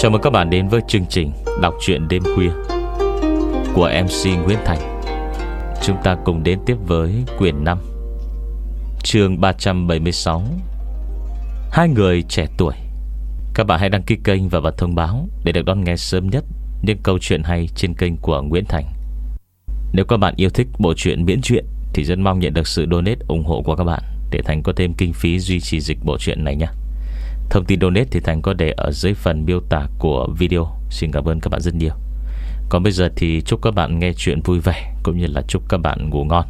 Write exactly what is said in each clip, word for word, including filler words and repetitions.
Chào mừng các bạn đến với chương trình đọc truyện đêm khuya của em xê Nguyễn Thành. Chúng ta cùng đến tiếp với quyển năm, chương ba trăm bảy mươi sáu, Hai người trẻ tuổi. Các bạn hãy đăng ký kênh và bật thông báo để được đón nghe sớm nhất những câu chuyện hay trên kênh của Nguyễn Thành. Nếu các bạn yêu thích bộ truyện miễn truyện thì rất mong nhận được sự donate ủng hộ của các bạn để Thành có thêm kinh phí duy trì dịch bộ truyện này nhé. Thông tin donate thì Thành có để ở dưới phần miêu tả của video. Xin cảm ơn các bạn rất nhiều. Còn bây giờ thì chúc các bạn nghe chuyện vui vẻ, cũng như là chúc các bạn ngủ ngon.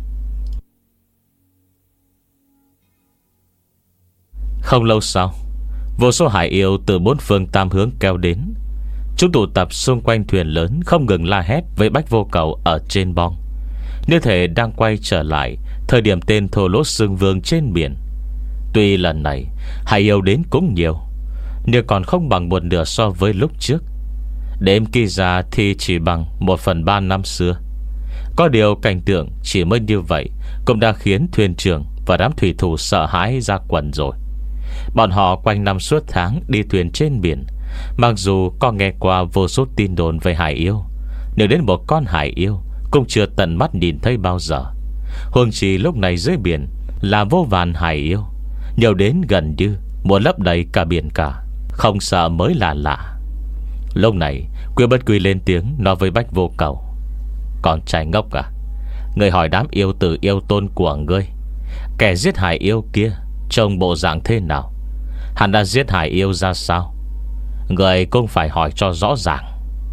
Không lâu sau, vô số hải yêu từ bốn phương tám hướng kéo đến. Chúng tụ tập xung quanh thuyền lớn, không ngừng la hét với Bách Vô Cầu ở trên bong, như thể đang quay trở lại thời điểm tên Thô Lỗ Xương Vương trên biển. Tuy lần này hải yêu đến cũng nhiều, nhưng còn không bằng một nửa so với lúc trước. Đếm kỳ ra thì chỉ bằng một phần ba năm xưa. Có điều cảnh tượng chỉ mới như vậy cũng đã khiến thuyền trưởng và đám thủy thủ sợ hãi ra quần rồi. Bọn họ quanh năm suốt tháng đi thuyền trên biển, mặc dù có nghe qua vô số tin đồn về hải yêu, nhưng đến một con hải yêu cũng chưa tận mắt nhìn thấy bao giờ. Huống chi lúc này dưới biển là vô vàn hải yêu, nhiều đến gần như muốn lấp đầy cả biển cả, không sợ mới là lạ. Lúc này Quy Bất Quy lên tiếng nói với Bách Vô Cầu: "Con trai ngốc à, người hỏi đám yêu tử yêu tôn của ngươi, kẻ giết hải yêu kia trông bộ dạng thế nào? Hắn đã giết hải yêu ra sao? Người cũng phải hỏi cho rõ ràng."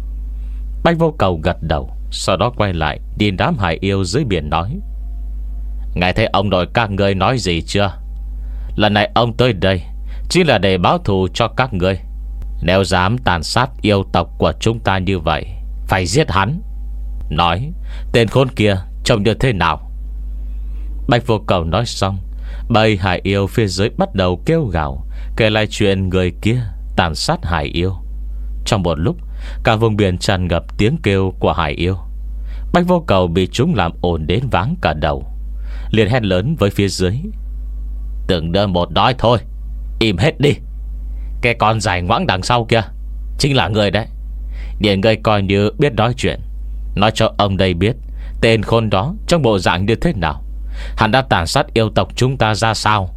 Bách Vô Cầu gật đầu, sau đó quay lại nhìn đám hải yêu dưới biển nói: "Ngài thấy ông nội các ngươi nói gì chưa? Lần này ông tới đây chỉ là để báo thù cho các ngươi. Nếu dám tàn sát yêu tộc của chúng ta như vậy, phải giết hắn. Nói tên khốn kia trông như thế nào?" Bạch Vô Cầu nói xong, bầy hải yêu phía dưới bắt đầu kêu gào, kể lại chuyện người kia tàn sát hải yêu. Trong một lúc, cả vùng biển tràn ngập tiếng kêu của hải yêu. Bạch Vô Cầu bị chúng làm ồn đến váng cả đầu, liền hét lớn với phía dưới: "Từng đơn một nói thôi, im hết đi. Cái con dài ngoãng đằng sau kia chính là người đấy. Điện người coi như biết nói chuyện, nói cho ông đây biết tên khôn đó trong bộ dạng như thế nào. Hắn đã tàn sát yêu tộc chúng ta ra sao?"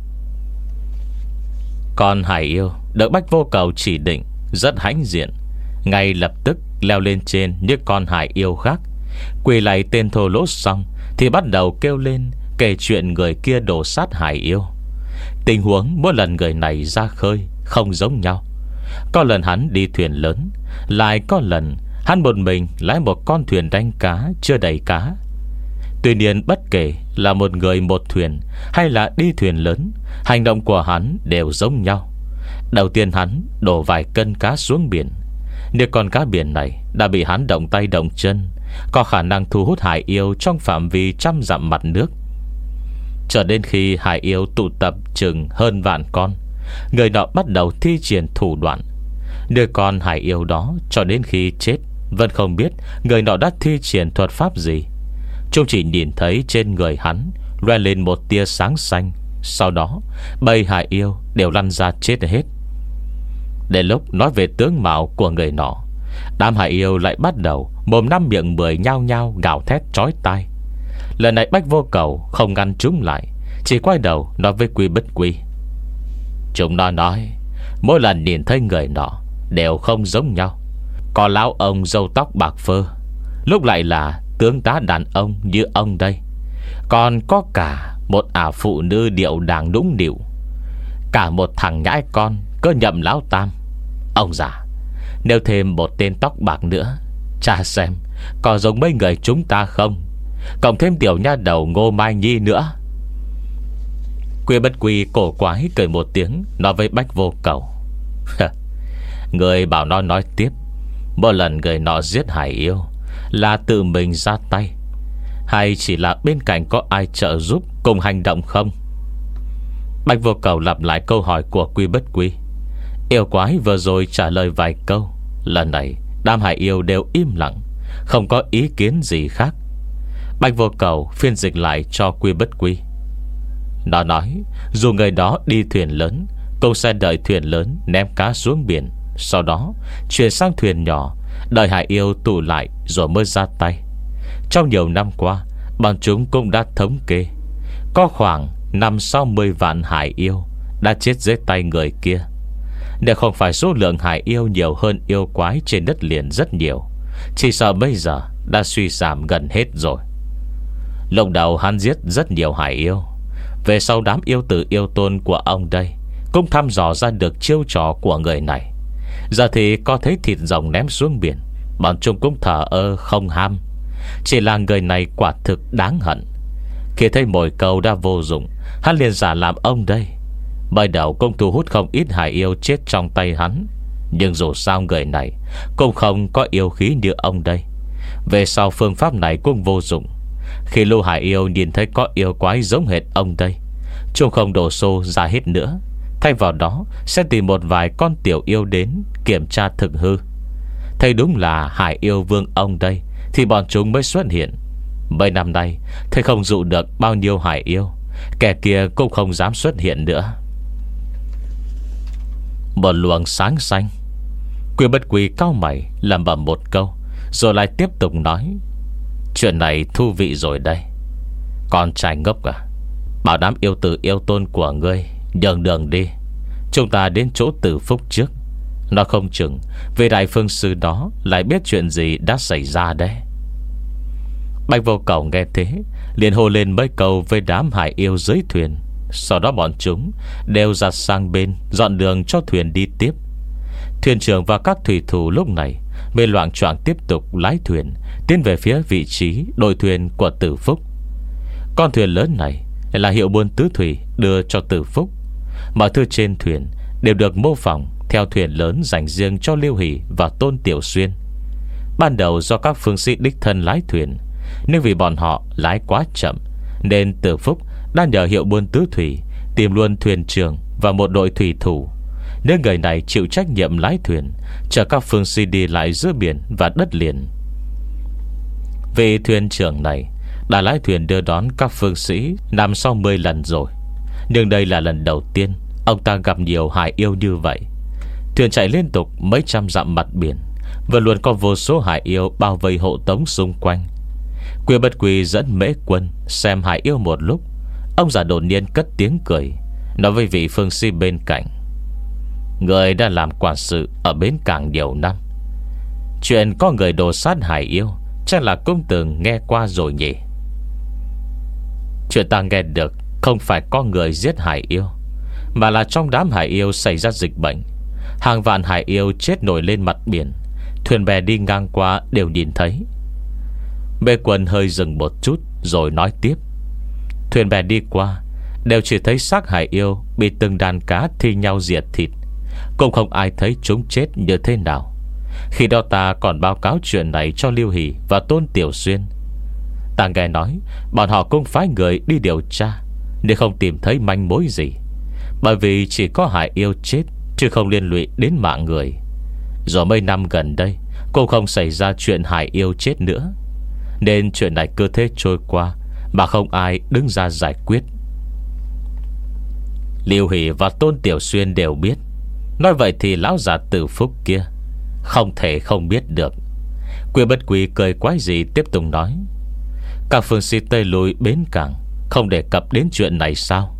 Con hải yêu được Bách Vô Cầu chỉ định rất hãnh diện, ngay lập tức leo lên trên những con hải yêu khác, quỳ lại tên Thô Lỗ xong thì bắt đầu kêu lên kể chuyện người kia đổ sát hải yêu. Tình huống mỗi lần người này ra khơi không giống nhau. Có lần hắn đi thuyền lớn, lại có lần hắn một mình lái một con thuyền đánh cá chưa đầy cá. Tuy nhiên bất kể là một người một thuyền hay là đi thuyền lớn, hành động của hắn đều giống nhau. Đầu tiên hắn đổ vài cân cá xuống biển, nhưng con cá biển này đã bị hắn động tay động chân, có khả năng thu hút hải yêu trong phạm vi trăm dặm mặt nước. Cho đến khi hải yêu tụ tập chừng hơn vạn con, người nọ bắt đầu thi triển thủ đoạn. Đứa con hải yêu đó cho đến khi chết vẫn không biết người nọ đã thi triển thuật pháp gì. Chúng chỉ nhìn thấy trên người hắn loe lên một tia sáng xanh, sau đó bầy hải yêu đều lăn ra chết hết. Đến lúc nói về tướng mạo của người nọ, đám hải yêu lại bắt đầu mồm năm miệng mười nhao nhao gào thét chói tai. Lần này Bách Vô Cầu không ngăn chúng lại, chỉ quay đầu nói với Quy Bất Quy: "Chúng nó nói mỗi lần nhìn thấy người nọ đều không giống nhau. Có lão ông râu tóc bạc phơ, lúc lại là tướng tá đàn ông như ông đây. Còn có cả một ả phụ nữ điệu đàng nũng nịu, cả một thằng nhãi con cơ nhậm lão tam. Ông già, nếu thêm một tên tóc bạc nữa, cha xem có giống mấy người chúng ta không? Cộng thêm tiểu nha đầu Ngô Mai Nhi nữa." Quy Bất Quy cổ quái cười một tiếng, nói với Bách Vô Cầu: "Người bảo nó nói tiếp, mỗi lần người nọ giết hải yêu là tự mình ra tay, hay chỉ là bên cạnh có ai trợ giúp cùng hành động không?" Bách Vô Cầu lặp lại câu hỏi của Quy Bất Quy. Yêu quái vừa rồi trả lời vài câu, lần này đám hải yêu đều im lặng, không có ý kiến gì khác. Bách Vô Cầu phiên dịch lại cho Quy Bất Quy. Nó nói dù người đó đi thuyền lớn cũng sẽ đợi thuyền lớn ném cá xuống biển Sau đó chuyển sang thuyền nhỏ, đợi hải yêu tụ lại rồi mới ra tay. Trong nhiều năm qua, bọn chúng cũng đã thống kê có khoảng năm sáu mươi vạn hải yêu đã chết dưới tay người kia. Nếu không phải số lượng hải yêu nhiều hơn yêu quái trên đất liền rất nhiều, chỉ sợ bây giờ đã suy giảm gần hết rồi. Lúc đầu hắn giết rất nhiều hải yêu, về sau đám yêu tử yêu tôn của ông đây cũng thăm dò ra được chiêu trò của người này. Giờ thì có thấy thịt rồng ném xuống biển, bọn chúng cũng thờ ơ không ham. Chỉ là người này quả thực đáng hận. Khi thấy mồi câu đã vô dụng, hắn liền giả làm ông đây. Ban đầu cũng thu hút không ít hải yêu chết trong tay hắn, nhưng dù sao người này cũng không có yêu khí như ông đây. Về sau phương pháp này cũng vô dụng. Khi lũ hải yêu nhìn thấy có yêu quái giống hệt ông đây, chúng không đổ xô ra hết nữa. Thay vào đó sẽ tìm một vài con tiểu yêu đến kiểm tra thực hư. Thấy đúng là hải yêu vương ông đây thì bọn chúng mới xuất hiện. Mấy năm nay thấy không dụ được bao nhiêu hải yêu, kẻ kia cũng không dám xuất hiện nữa. Một luồng sáng xanh. Quy Bất Quy cau mày lẩm bẩm một câu, rồi lại tiếp tục nói: chuyện này thú vị rồi đây. Con trai ngốc à, bảo đám yêu tử yêu tôn của ngươi nhường đường đi, chúng ta đến chỗ Tử Phúc trước. Nó không chừng vị đại phương sư đó lại biết chuyện gì đã xảy ra đấy. Bạch Vô Cầu nghe thế liền hô lên mấy câu với đám hải yêu dưới thuyền. Sau đó bọn chúng đều giặt sang bên, dọn đường cho thuyền đi tiếp. Thuyền trưởng và các thủy thủ lúc này mới loạng choạng tiếp tục lái thuyền tiến về phía vị trí đội thuyền của Tử Phúc. Con thuyền lớn này là hiệu buôn tứ thủy đưa cho Tử Phúc. Mọi thứ trên thuyền đều được mô phỏng theo thuyền lớn dành riêng cho Liêu Hỷ và Tôn Tiểu Xuyên. Ban đầu do các phương sĩ đích thân lái thuyền, nhưng vì bọn họ lái quá chậm, nên Tử Phúc đã nhờ hiệu buôn tứ thủy tìm luôn thuyền trưởng và một đội thủy thủ. Nên người này chịu trách nhiệm lái thuyền, chở các phương sĩ đi lại giữa biển và đất liền. Vì thuyền trưởng này đã lái thuyền đưa đón các phương sĩ năm sau mười lần rồi, nhưng đây là lần đầu tiên ông ta gặp nhiều hải yêu như vậy. Thuyền chạy liên tục mấy trăm dặm mặt biển, và luôn có vô số hải yêu bao vây hộ tống xung quanh. Quy Bất Quy dẫn Mễ Quân xem hải yêu một lúc. Ông già đột nhiên cất tiếng cười, nói với vị phương sĩ bên cạnh: người đã làm quản sự ở bến cảng nhiều năm, chuyện có người đồ sát hải yêu chắc là cũng từng nghe qua rồi nhỉ? Chuyện ta nghe được không phải có người giết hải yêu, mà là trong đám hải yêu xảy ra dịch bệnh. Hàng vạn hải yêu chết nổi lên mặt biển, thuyền bè đi ngang qua đều nhìn thấy. Mê Quân hơi dừng một chút rồi nói tiếp: thuyền bè đi qua đều chỉ thấy xác hải yêu bị từng đàn cá thi nhau diệt thịt, cũng không ai thấy chúng chết như thế nào. Khi đó ta còn báo cáo chuyện này cho Liêu Hỷ và Tôn Tiểu Xuyên. Ta nghe nói bọn họ cũng phái người đi điều tra, nhưng không tìm thấy manh mối gì, bởi vì chỉ có hải yêu chết chứ không liên lụy đến mạng người. Rồi mấy năm gần đây cũng không xảy ra chuyện hải yêu chết nữa, nên chuyện này cứ thế trôi qua mà không ai đứng ra giải quyết. Liêu Hỷ và Tôn Tiểu Xuyên đều biết. Nói vậy thì lão già Tử Phúc kia không thể không biết được. Quy Bất Quy cười quái gì tiếp tục nói: các phương sĩ Tây Lùi bến cảng không đề cập đến chuyện này sao?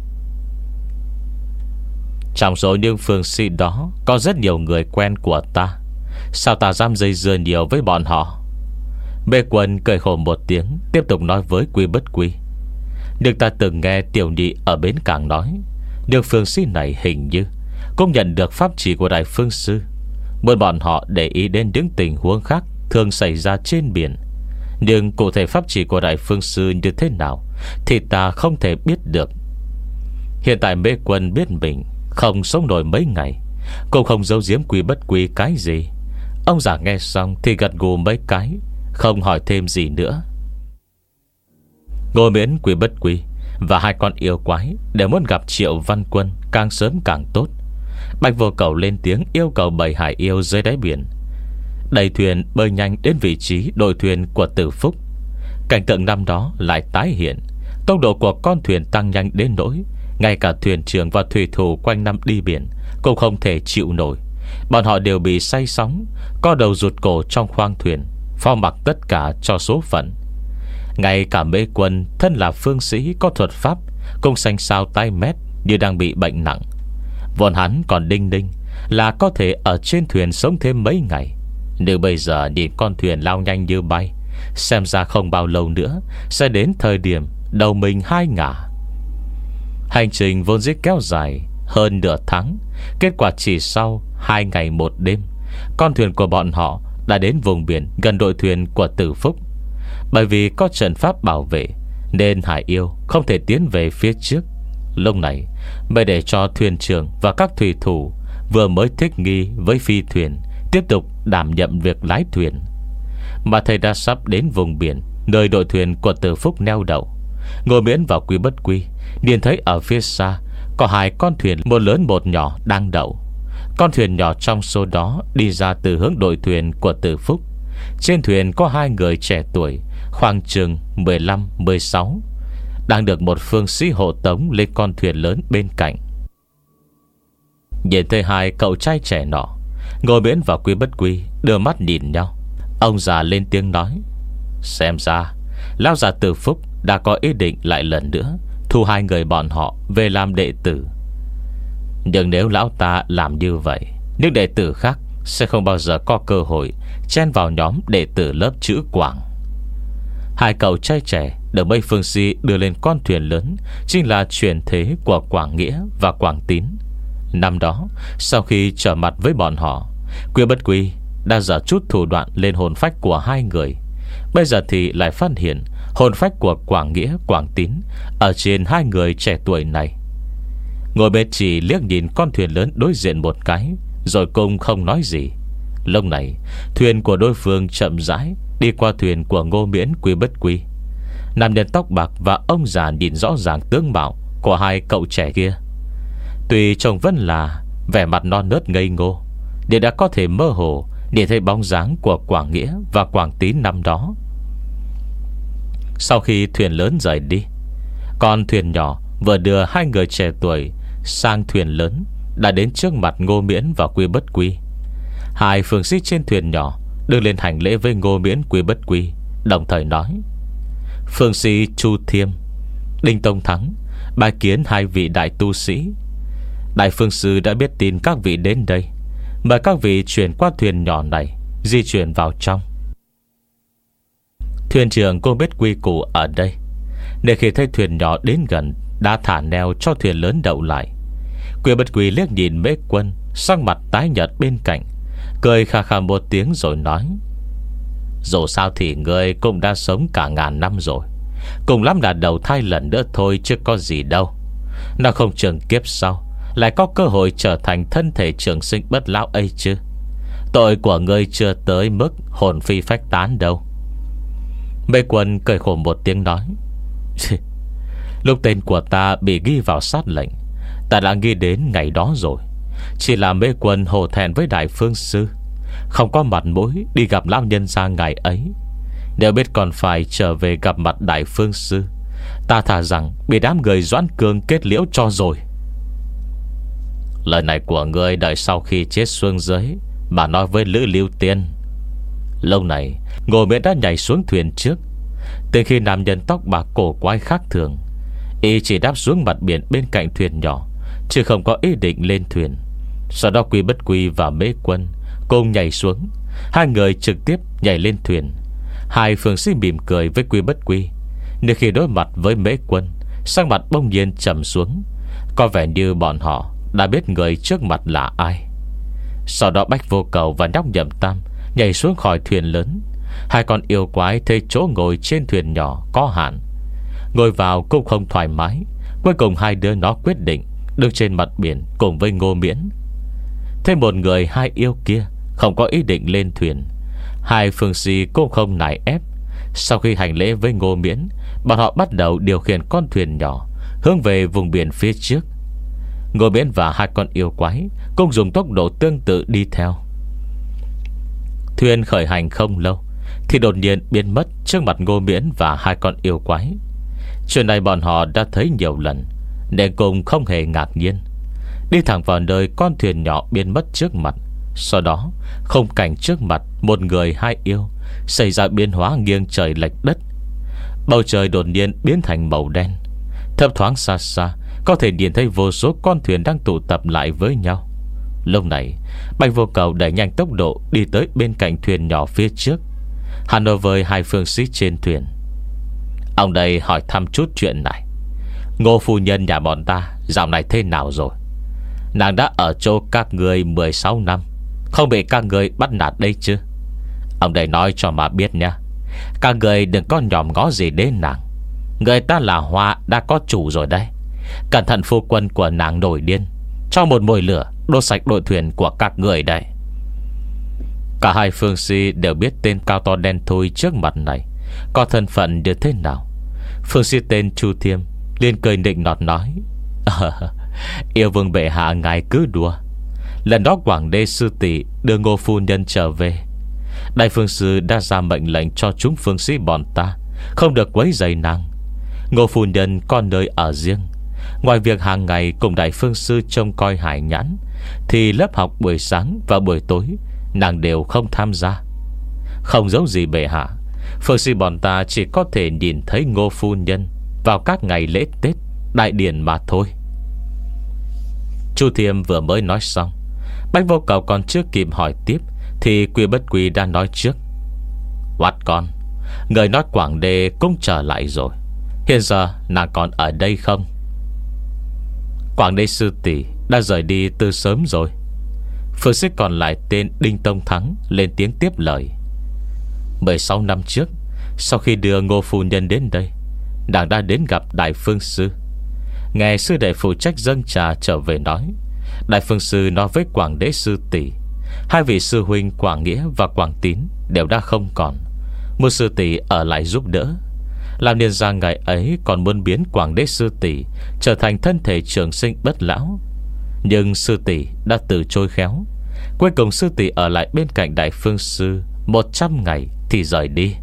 Trong số những phương sĩ đó có rất nhiều người quen của ta, sao ta dám dây dưa nhiều với bọn họ? Bê Quân cười khổ một tiếng, tiếp tục nói với Quy Bất Quy: nhưng ta từng nghe Tiểu Nhị ở bến cảng nói, được phương sĩ này hình như cũng nhận được pháp chỉ của Đại Phương Sư, muốn bọn họ để ý đến những tình huống khác thường xảy ra trên biển. Nhưng cụ thể pháp chỉ của Đại Phương Sư như thế nào thì ta không thể biết được. Hiện tại Mê Quân biết mình không sống nổi mấy ngày, cũng không giấu giếm Quy Bất Quy cái gì. Ông già nghe xong thì gật gù mấy cái, không hỏi thêm gì nữa. Ngồi miễn Quy Bất Quy và hai con yêu quái đều muốn gặp Triệu Văn Quân càng sớm càng tốt. Bạch Vô Cầu lên tiếng yêu cầu bảy hải yêu dưới đáy biển đẩy thuyền bơi nhanh đến vị trí đội thuyền của Tử Phúc. Cảnh tượng năm đó lại tái hiện. Tốc độ của con thuyền tăng nhanh đến nỗi ngay cả thuyền trưởng và thủy thủ quanh năm đi biển cũng không thể chịu nổi, Bọn họ đều bị say sóng, co đầu rụt cổ trong khoang thuyền, phó mặc tất cả cho số phận. Ngay cả Mễ Quân thân là phương sĩ có thuật pháp cũng xanh xao tay mét như đang bị bệnh nặng. Vốn hắn còn đinh đinh là có thể ở trên thuyền sống thêm mấy ngày, nhưng bây giờ nhìn con thuyền lao nhanh như bay, xem ra không bao lâu nữa sẽ đến thời điểm đầu mình hai ngả. Hành trình vốn dĩ kéo dài hơn nửa tháng, kết quả chỉ sau hai ngày một đêm, con thuyền của bọn họ đã đến vùng biển gần đội thuyền của Tử Phúc. Bởi vì có trận pháp bảo vệ nên hải yêu không thể tiến về phía trước. Lúc này mới để cho thuyền trưởng và các thủy thủ vừa mới thích nghi với phi thuyền tiếp tục đảm nhận việc lái thuyền. Mà thầy đã sắp đến vùng biển nơi đội thuyền của Tử Phúc neo đậu. Ngô Miễn và Quý Bất Quy nhìn thấy ở phía xa có hai con thuyền, một lớn một nhỏ đang đậu. Con thuyền nhỏ trong số đó đi ra từ hướng đội thuyền của Tử Phúc. Trên thuyền có hai người trẻ tuổi, khoảng chừng mười lăm mười sáu, đang được một phương sĩ hộ tống lên con thuyền lớn bên cạnh. Nhìn thấy hai cậu trai trẻ nọ, Ngô Miễn và Quý Bất Quy đưa mắt nhìn nhau. Ông già lên tiếng nói: xem ra lão già Tử Phúc đã có ý định lại lần nữa thu hai người bọn họ về làm đệ tử. Nhưng nếu lão ta làm như vậy, những đệ tử khác sẽ không bao giờ có cơ hội chen vào nhóm đệ tử lớp chữ Quảng. Hai cậu trai trẻ được mấy phương sĩ đưa lên con thuyền lớn chính là truyền thế của Quảng Nghĩa và Quảng Tín. Năm đó, sau khi trở mặt với bọn họ, Quý Bất Quy đã dở chút thủ đoạn lên hồn phách của hai người. Bây giờ thì lại phát hiện hồn phách của Quảng Nghĩa, Quảng Tín ở trên hai người trẻ tuổi này. Ngồi bên chỉ liếc nhìn con thuyền lớn đối diện một cái, rồi cũng không nói gì. Lúc này thuyền của đối phương chậm rãi đi qua thuyền của Ngô Miễn, Quý Bất Quy. Nam nhân tóc bạc và ông già nhìn rõ ràng tướng mạo của hai cậu trẻ kia. Tuy trông vẫn là vẻ mặt non nớt ngây ngô, để đã có thể mơ hồ để thấy bóng dáng của Quảng Nghĩa và Quảng Tín năm đó. Sau khi thuyền lớn rời đi, con thuyền nhỏ vừa đưa hai người trẻ tuổi sang thuyền lớn đã đến trước mặt Ngô Miễn và Quý Bất Quy. Hai phương sĩ trên thuyền nhỏ đứng lên hành lễ với Ngô Miễn, Quý Bất Quy, đồng thời nói: phương sĩ Chu Thiêm, Đinh Tông Thắng bái kiến hai vị đại tu sĩ. Đại phương sư đã biết tin các vị đến đây, mời các vị chuyển qua thuyền nhỏ này, di chuyển vào trong. Thuyền trưởng cũng biết quy củ ở đây, nên khi thấy thuyền nhỏ đến gần đã thả neo cho thuyền lớn đậu lại. Quý Bất Quy liếc nhìn Mễ Quân sắc mặt tái nhợt bên cạnh, cười khà khà một tiếng rồi nói: dù sao thì ngươi cũng đã sống cả ngàn năm rồi, cùng lắm là đầu thai lần nữa thôi chứ có gì đâu. Nó không chừng kiếp sau lại có cơ hội trở thành thân thể trường sinh bất lão ấy chứ. Tội của ngươi chưa tới mức hồn phi phách tán đâu. Mê Quân cười khổ một tiếng nói: lúc tên của ta bị ghi vào sát lệnh, ta đã nghĩ đến ngày đó rồi. Chỉ là Mê Quân hổ thẹn với đại phương sư, không có mặt mũi đi gặp lão nhân gia ngày ấy. Nếu biết còn phải trở về gặp mặt đại phương sư, ta thà rằng bị đám người Doãn Cương kết liễu cho rồi. Lời này của ngươi đợi sau khi chết xuống dưới mà nói với Lữ Lưu Tiên. Lâu này Ngô Miễn đã nhảy xuống thuyền trước. Từ khi nam nhân tóc bạc cổ quái khác thường, y chỉ đáp xuống mặt biển bên cạnh thuyền nhỏ, chứ không có ý định lên thuyền. Sau đó Quý Bất Quy và Mễ Quân cùng nhảy xuống. Hai người trực tiếp nhảy lên thuyền. Hai phương sĩ mỉm cười với Quý Bất Quy, nhưng khi đối mặt với Mễ Quân, sắc mặt bỗng nhiên trầm xuống, có vẻ như bọn họ đã biết người trước mặt là ai. Sau đó Bách Vô Cầu và Nhóc Nhậm Tam nhảy xuống khỏi thuyền lớn. Hai con yêu quái thấy chỗ ngồi trên thuyền nhỏ có hạn, ngồi vào cũng không thoải mái. Cuối cùng hai đứa nó quyết định đứng trên mặt biển cùng với Ngô Miễn. Thêm một người hai yêu kia không có ý định lên thuyền. Hai phương sĩ cũng không nài ép. Sau khi hành lễ với Ngô Miễn, bọn họ bắt đầu điều khiển con thuyền nhỏ hướng về vùng biển phía trước. Ngô Miễn và hai con yêu quái cũng dùng tốc độ tương tự đi theo. Thuyền khởi hành không lâu thì đột nhiên biến mất trước mặt Ngô Miễn và hai con yêu quái. Chuyện này bọn họ đã thấy nhiều lần, nên cũng không hề ngạc nhiên. Đi thẳng vào nơi con thuyền nhỏ biến mất trước mặt, Sau đó không cảnh trước mặt một người hai yêu xảy ra biến hóa nghiêng trời lệch đất. Bầu trời đột nhiên biến thành màu đen. Thấp thoáng xa xa có thể nhìn thấy vô số con thuyền đang tụ tập lại với nhau. Lúc này Bạch Vô Cầu đẩy nhanh tốc độ đi tới bên cạnh thuyền nhỏ phía trước. Hắn nói với hai phương sĩ trên thuyền: "Ông đây hỏi thăm chút chuyện này. Ngô phu nhân nhà bọn ta dạo này thế nào rồi? Nàng đã ở chỗ các người mười sáu năm, không bị các người bắt nạt đây chứ? Ông đây nói cho mà biết nha, các người đừng có nhòm ngó gì đến nàng. Người ta là hoa đã có chủ rồi đây. Cẩn thận phu quân của nàng nổi điên, cho một mồi lửa đốt sạch đội thuyền của các người đây." Cả hai phương sĩ đều biết tên cao to đen thui trước mặt này có thân phận như thế nào. Phương sĩ tên Chu Thiêm liền cười nịnh nọt nói: à, "Yêu vương bệ hạ ngài cứ đùa. Lần đó Quảng Đê sư tỷ đưa Ngô phu nhân trở về, đại phương sư đã ra mệnh lệnh cho chúng phương sĩ bọn ta không được quấy rầy nàng. Ngô phu nhân có nơi ở riêng. Ngoài việc hàng ngày cùng đại phương sư trông coi hải nhãn, thì lớp học buổi sáng và buổi tối nàng đều không tham gia. Không giống gì bệ hạ, phương sĩ bọn ta chỉ có thể nhìn thấy Ngô phu nhân vào các ngày lễ Tết đại điển mà thôi." Chu Thiêm vừa mới nói xong, Bạch Vô Cầu còn chưa kịp hỏi tiếp thì Quy Bất Quy đã nói trước: "Quát con, người nói Quảng Đê cũng trở lại rồi. Hiện giờ nàng còn ở đây không?" "Quảng Đê sư tỷ đã rời đi từ sớm rồi." Phương sĩ còn lại tên Đinh Tông Thắng lên tiếng tiếp lời: mười sáu năm trước, sau khi đưa Ngô phu nhân đến đây, nàng đã đến gặp đại phương sư. Nghe sư đệ phụ trách dâng trà trở về nói, đại phương sư nói với Quảng Đế sư tỷ, hai vị sư huynh Quảng Nghĩa và Quảng Tín đều đã không còn, một sư tỷ ở lại giúp đỡ. Làm nên ra ngày ấy còn muốn biến Quảng Đế sư tỷ trở thành thân thể trường sinh bất lão, nhưng sư tỷ đã từ chối khéo. Cuối cùng sư tỷ ở lại bên cạnh đại phương sư một trăm ngày thì rời đi.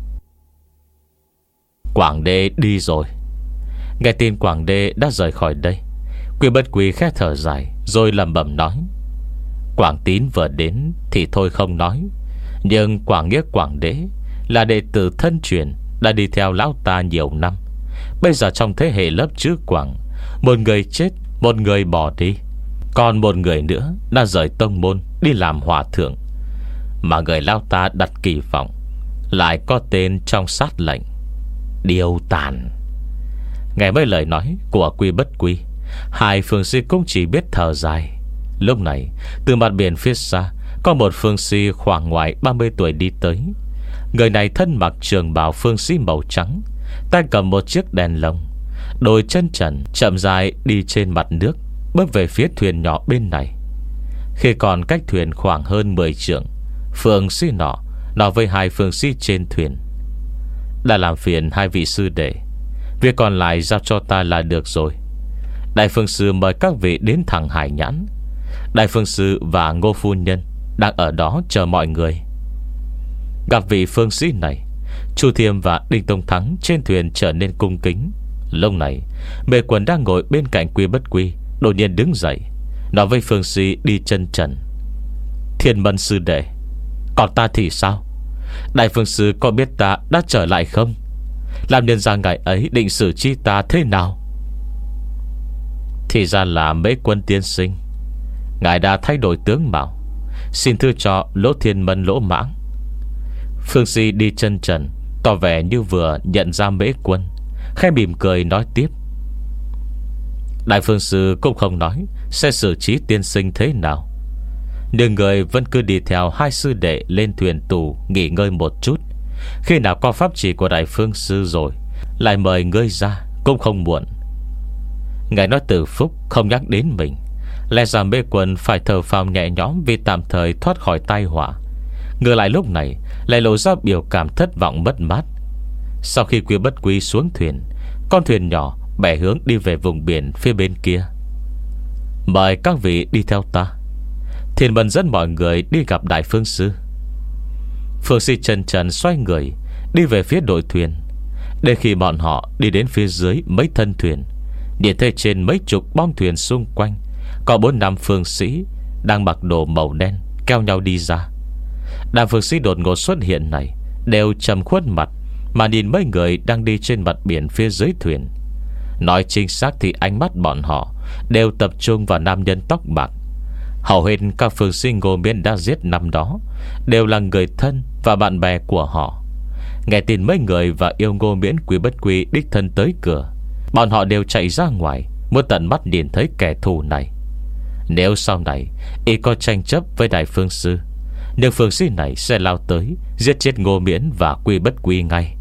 Quảng Đê đi rồi. Nghe tin Quảng Đê đã rời khỏi đây, Quy Bất Quy khẽ thở dài rồi lẩm bẩm nói: Quảng Tín vừa đến thì thôi không nói, nhưng Quảng Nghĩa Quảng Đế là đệ tử thân truyền, đã đi theo lão ta nhiều năm. Bây giờ trong thế hệ lớp chữ Quảng, một người chết, một người bỏ đi, còn một người nữa đã rời tông môn đi làm hòa thượng. Mà người lão ta đặt kỳ vọng lại có tên trong sát lệnh: Điêu Tàn. Nghe mấy lời nói của Quy Bất Quy, hai phương sĩ cũng chỉ biết thở dài. Lúc này từ mặt biển phía xa có một phương sĩ khoảng ngoài ba mươi tuổi đi tới. Người này thân mặc trường bào phương sĩ màu trắng, tay cầm một chiếc đèn lồng, đôi chân trần chậm dài đi trên mặt nước, bước về phía thuyền nhỏ bên này. Khi còn cách thuyền khoảng hơn mười trượng, phương sĩ nọ nói với hai phương sĩ trên thuyền: Đã làm phiền hai vị sư đệ, việc còn lại giao cho ta là được rồi. Đại phương sư mời các vị đến thẳng Hải Nhãn. Đại phương sư và Ngô phu nhân đang ở đó chờ mọi người. Gặp vị phương sĩ này, Chu Thiêm và Đinh Tông Thắng trên thuyền trở nên cung kính. Lúc này Mê Quần đang ngồi bên cạnh Quy Bất Quy đột nhiên đứng dậy, nói với phương sĩ đi chân trần: Thiên Mân sư đệ, còn ta thì sao? Đại phương sư có biết ta đã trở lại không? Làm nhân ra ngày ấy định xử chi ta thế nào? Thì ra là Mễ Quân tiên sinh, ngài đã thay đổi tướng mạo, xin thư cho Lỗ Thiên Mân Lỗ Mãng. Phương sĩ đi chân trần tỏ vẻ như vừa nhận ra Mễ Quân, khẽ mỉm cười nói tiếp: Đại phương sư cũng không nói sẽ xử trí tiên sinh thế nào, nhưng người vẫn cứ đi theo hai sư đệ lên thuyền tù nghỉ ngơi một chút. Khi nào có pháp chỉ của đại phương sư rồi lại mời ngươi ra cũng không muộn. Ngài nói từ phúc không nhắc đến mình, lẽ ra Mê Quân phải thở phào nhẹ nhõm vì tạm thời thoát khỏi tai họa. Ngược lại lúc này lại lộ ra biểu cảm thất vọng mất mát. Sau khi Quy Bất Quy xuống thuyền, con thuyền nhỏ bẻ hướng đi về vùng biển phía bên kia. Mời các vị đi theo ta. Thiên Mân dẫn mọi người đi gặp đại phương sư. Phương sĩ chân trần xoay người đi về phía đội thuyền. Đến khi bọn họ đi đến phía dưới mấy thân thuyền, nhìn thấy trên mấy chục bong thuyền xung quanh có bốn năm phương sĩ đang mặc đồ màu đen kéo nhau đi ra. Đám phương sĩ đột ngột xuất hiện này đều trầm khuôn mặt mà nhìn mấy người đang đi trên mặt biển phía dưới thuyền. Nói chính xác thì ánh mắt bọn họ đều tập trung vào nam nhân tóc bạc. Hầu hết các phương sĩ Ngô Miễn đã giết năm đó đều là người thân và bạn bè của họ. Nghe tin mấy người và yêu Ngô Miễn Quý Bất Quy đích thân tới cửa, bọn họ đều chạy ra ngoài, muốn tận mắt nhìn thấy kẻ thù này. Nếu sau này y có tranh chấp với đại phương sư, nhưng phương sĩ này sẽ lao tới giết chết Ngô Miễn và Quy Bất Quy ngay.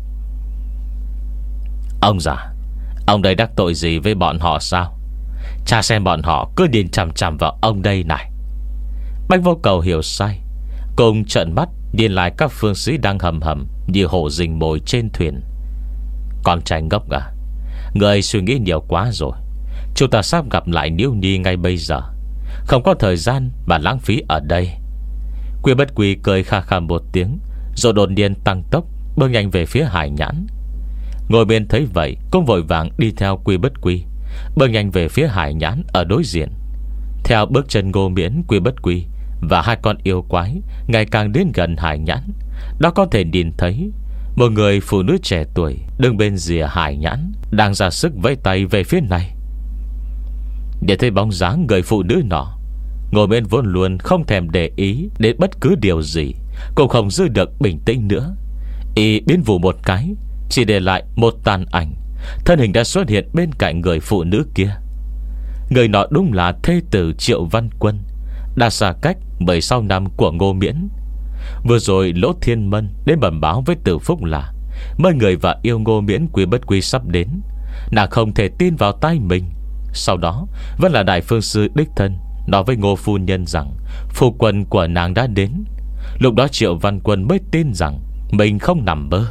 Ông già, ông đây đắc tội gì với bọn họ sao? Cha xem bọn họ cứ nhìn chằm chằm vào ông đây này. Bách Vô Cầu hiểu sai, cùng trợn mắt nhìn lại các phương sĩ đang hầm hầm như hổ rình mồi trên thuyền. Con trai ngốc à, người suy nghĩ nhiều quá rồi. Chúng ta sắp gặp lại Niêu Nhi ngay bây giờ, không có thời gian mà lãng phí ở đây. Quy Bất Quy cười kha kha một tiếng, rồi đột nhiên tăng tốc bước nhanh về phía Hải Nhãn. Ngồi bên thấy vậy cũng vội vàng đi theo Quy Bất Quy, bước nhanh về phía Hải Nhãn ở đối diện. Theo bước chân Ngô Miễn, Quy Bất Quy và hai con yêu quái ngày càng đến gần Hải Nhãn, đó có thể nhìn thấy một người phụ nữ trẻ tuổi đứng bên rìa Hải Nhãn, đang ra sức vẫy tay về phía này. Để thấy bóng dáng người phụ nữ nọ, Ngô Miễn vốn luôn không thèm để ý đến bất cứ điều gì, cũng không giữ được bình tĩnh nữa. Y biến vụ một cái, chỉ để lại một tàn ảnh, thân hình đã xuất hiện bên cạnh người phụ nữ kia. Người nọ đúng là thê tử Triệu Văn Quân, đã xa cách mười sáu năm của Ngô Miễn. Vừa rồi Lỗ Thiên Mân đến bẩm báo với Tử Phúc là mấy người và yêu Ngô Miễn Quý Bất Quy sắp đến. Nàng không thể tin vào tai mình. Sau đó vẫn là đại phương sư đích thân nói với Ngô phu nhân rằng phu quân của nàng đã đến. Lúc đó Triệu Văn Quân mới tin rằng mình không nằm mơ.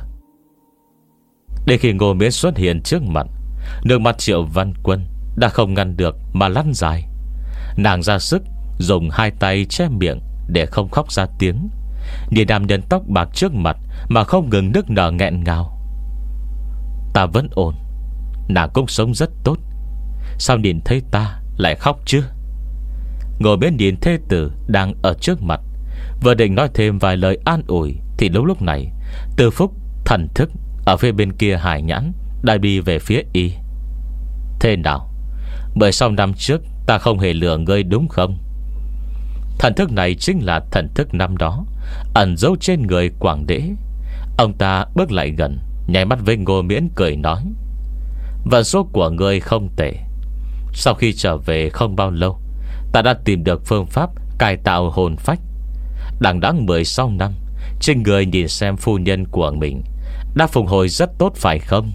Đến khi Ngô Miễn xuất hiện trước mặt, nước mắt Triệu Văn Quân đã không ngăn được mà lăn dài. Nàng ra sức dùng hai tay che miệng để không khóc ra tiếng, nhìn nam nhân tóc bạc trước mặt mà không ngừng nức nở nghẹn ngào. Ta vẫn ổn, nàng cũng sống rất tốt, sao nhìn thấy ta lại khóc chứ? Ngồi bên nhìn thê tử đang ở trước mặt, vừa định nói thêm vài lời an ủi thì đúng lúc này Từ Phúc thần thức ở phía bên kia Hải Nhãn đã đi về phía y. Thế nào, bởi sau năm trước ta không hề lừa ngươi đúng không? Thần thức này chính là thần thức năm đó ẩn giấu trên người Quảng Đế. Ông ta bước lại gần, nháy mắt với Ngô Miễn cười nói: vận số của ngươi không tệ. Sau khi trở về không bao lâu, ta đã tìm được phương pháp cải tạo hồn phách. Đằng đẵng mười sáu năm, trên người nhìn xem phu nhân của mình đã phục hồi rất tốt phải không?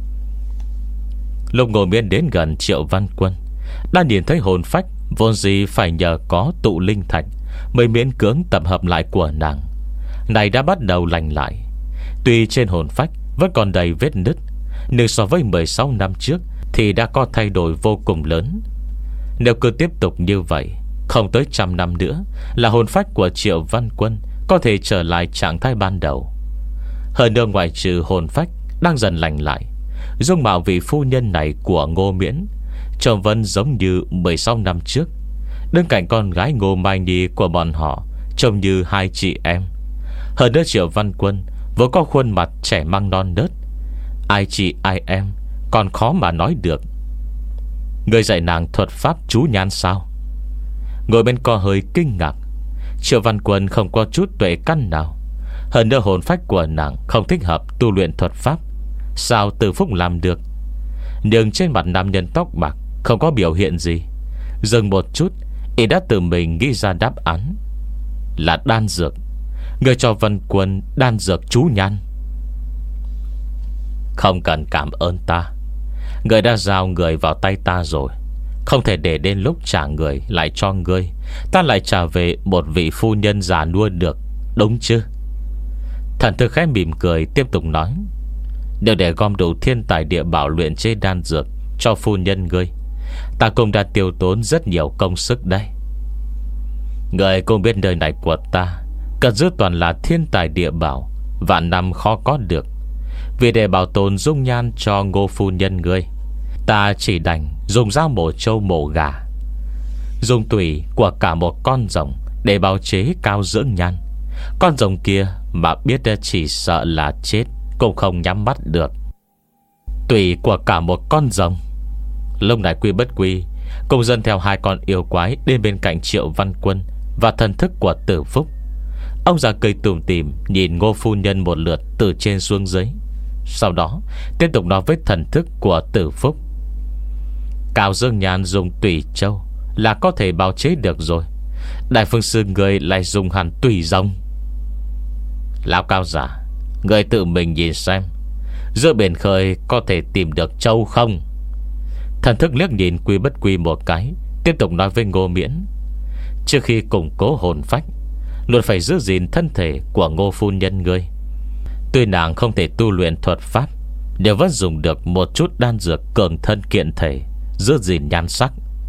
Lúc Ngô Miễn đến gần Triệu Văn Quân, đã nhìn thấy hồn phách vốn gì phải nhờ có tụ linh thạch mới miễn cưỡng tập hợp lại của nàng, này đã bắt đầu lành lại. Tuy trên hồn phách vẫn còn đầy vết nứt, nhưng so với mười sáu năm trước thì đã có thay đổi vô cùng lớn. Nếu cứ tiếp tục như vậy, không tới trăm năm nữa là hồn phách của Triệu Văn Quân có thể trở lại trạng thái ban đầu. Hơn nữa, ngoại trừ hồn phách đang dần lành lại, dung mạo vị phu nhân này của Ngô Miễn trông vẫn giống như mười sáu năm trước. Bên cạnh con gái Ngô Mai Nhi của bọn họ trông như hai chị em. Hơn nữa Triệu Văn Quân vốn có khuôn mặt trẻ măng non nớt, ai chị ai em còn khó mà nói được. Người dạy nàng thuật pháp chú nhan sao? Ngồi bên co hơi kinh ngạc. Triệu Văn Quân không có chút tuệ căn nào. Hơn nữa hồn phách của nàng không thích hợp tu luyện thuật pháp, sao Từ Phúc làm được? Nhưng trên mặt nam nhân tóc bạc không có biểu hiện gì. Dừng một chút, y đã tự mình nghĩ ra đáp án: là đan dược. Người cho Văn Quân đan dược chú nhan. Không cần cảm ơn ta, người đã giao người vào tay ta rồi, không thể để đến lúc trả người lại cho ngươi, ta lại trả về một vị phu nhân già nua được, đúng chứ? Thần thức khẽ mỉm cười tiếp tục nói: nếu để gom đủ thiên tài địa bảo luyện chế đan dược cho phu nhân ngươi, ta cũng đã tiêu tốn rất nhiều công sức đây. Người cũng biết nơi này của ta cần giữ toàn là thiên tài địa bảo, vạn năm khó có được. Vì để bảo tồn dung nhan cho Ngô phu nhân ngươi, ta chỉ đành dùng dao mổ trâu mổ gà, dùng tủy của cả một con rồng để bào chế cao dưỡng nhan. Con rồng kia mà biết chỉ sợ là chết cũng không nhắm mắt được. Tùy của cả một con rồng. Lúc này Quy Bất Quy cùng dân theo hai con yêu quái đến bên cạnh Triệu Văn Quân và thần thức của Tử Phúc. Ông già cười tủm tỉm nhìn Ngô phu nhân một lượt từ trên xuống dưới, sau đó tiếp tục nói với thần thức của Tử Phúc: Cao Dương Nhan dùng tùy châu là có thể bào chế được rồi. Đại phương sư người lại dùng hẳn tùy rồng. Lão cao giả, người tự mình nhìn xem, giữa biển khơi có thể tìm được châu không? Thần thức liếc nhìn Quy Bất Quy một cái, tiếp tục nói với Ngô Miễn: Trước khi củng cố hồn phách, luôn phải giữ gìn thân thể của Ngô phu nhân ngươi. Tuy nàng không thể tu luyện thuật pháp, đều vẫn dùng được một chút đan dược cường thân kiện thể, giữ gìn nhan sắc.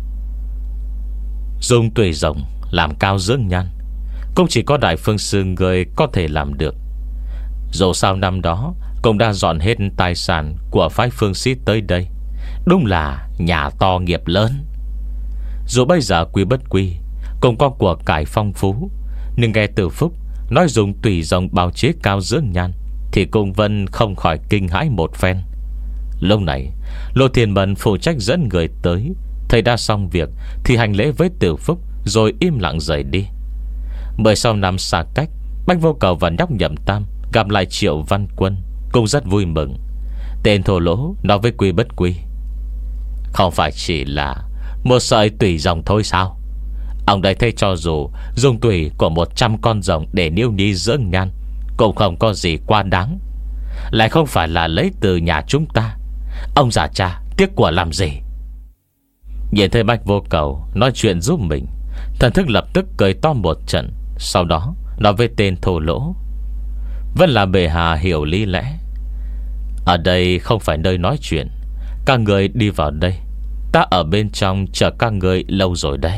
Dùng tùy rồng làm cao dưỡng nhan cũng chỉ có đại phương sư người có thể làm được. Dù sao năm đó cũng đã dọn hết tài sản của phái phương sĩ tới đây, đúng là nhà to nghiệp lớn. Dù bây giờ Quy Bất Quy cũng có của cải phong phú, nhưng nghe Tử Phúc nói dùng tùy rồng bào chế cao dưỡng nhan thì cũng vẫn không khỏi kinh hãi một phen. Lúc này Lô Thiên Mân phụ trách dẫn người tới, thầy đã xong việc thì hành lễ với Tử Phúc rồi im lặng rời đi. Bởi sau năm xa cách, Bách Vô Cầu và nhóc Nhậm Tam gặp lại Triệu Văn Quân cũng rất vui mừng. Tên thô lỗ nói với Quy Bất Quy: Không phải chỉ là một sợi tùy rồng thôi sao? Ông đây thấy cho dù dùng tùy của một trăm con rồng để niêu nhi dưỡng nhan cũng không có gì quá đáng. Lại không phải là lấy từ nhà chúng ta. Ông già cha tiếc của làm gì? Nhìn thấy Bách Vô Cầu nói chuyện giúp mình, thần thức lập tức cười to một trận. Sau đó nói với tên thô lỗ: Vẫn là bệ hạ hiểu lý lẽ. Ở đây không phải nơi nói chuyện, các người đi vào đây, ta ở bên trong chờ các người lâu rồi đây.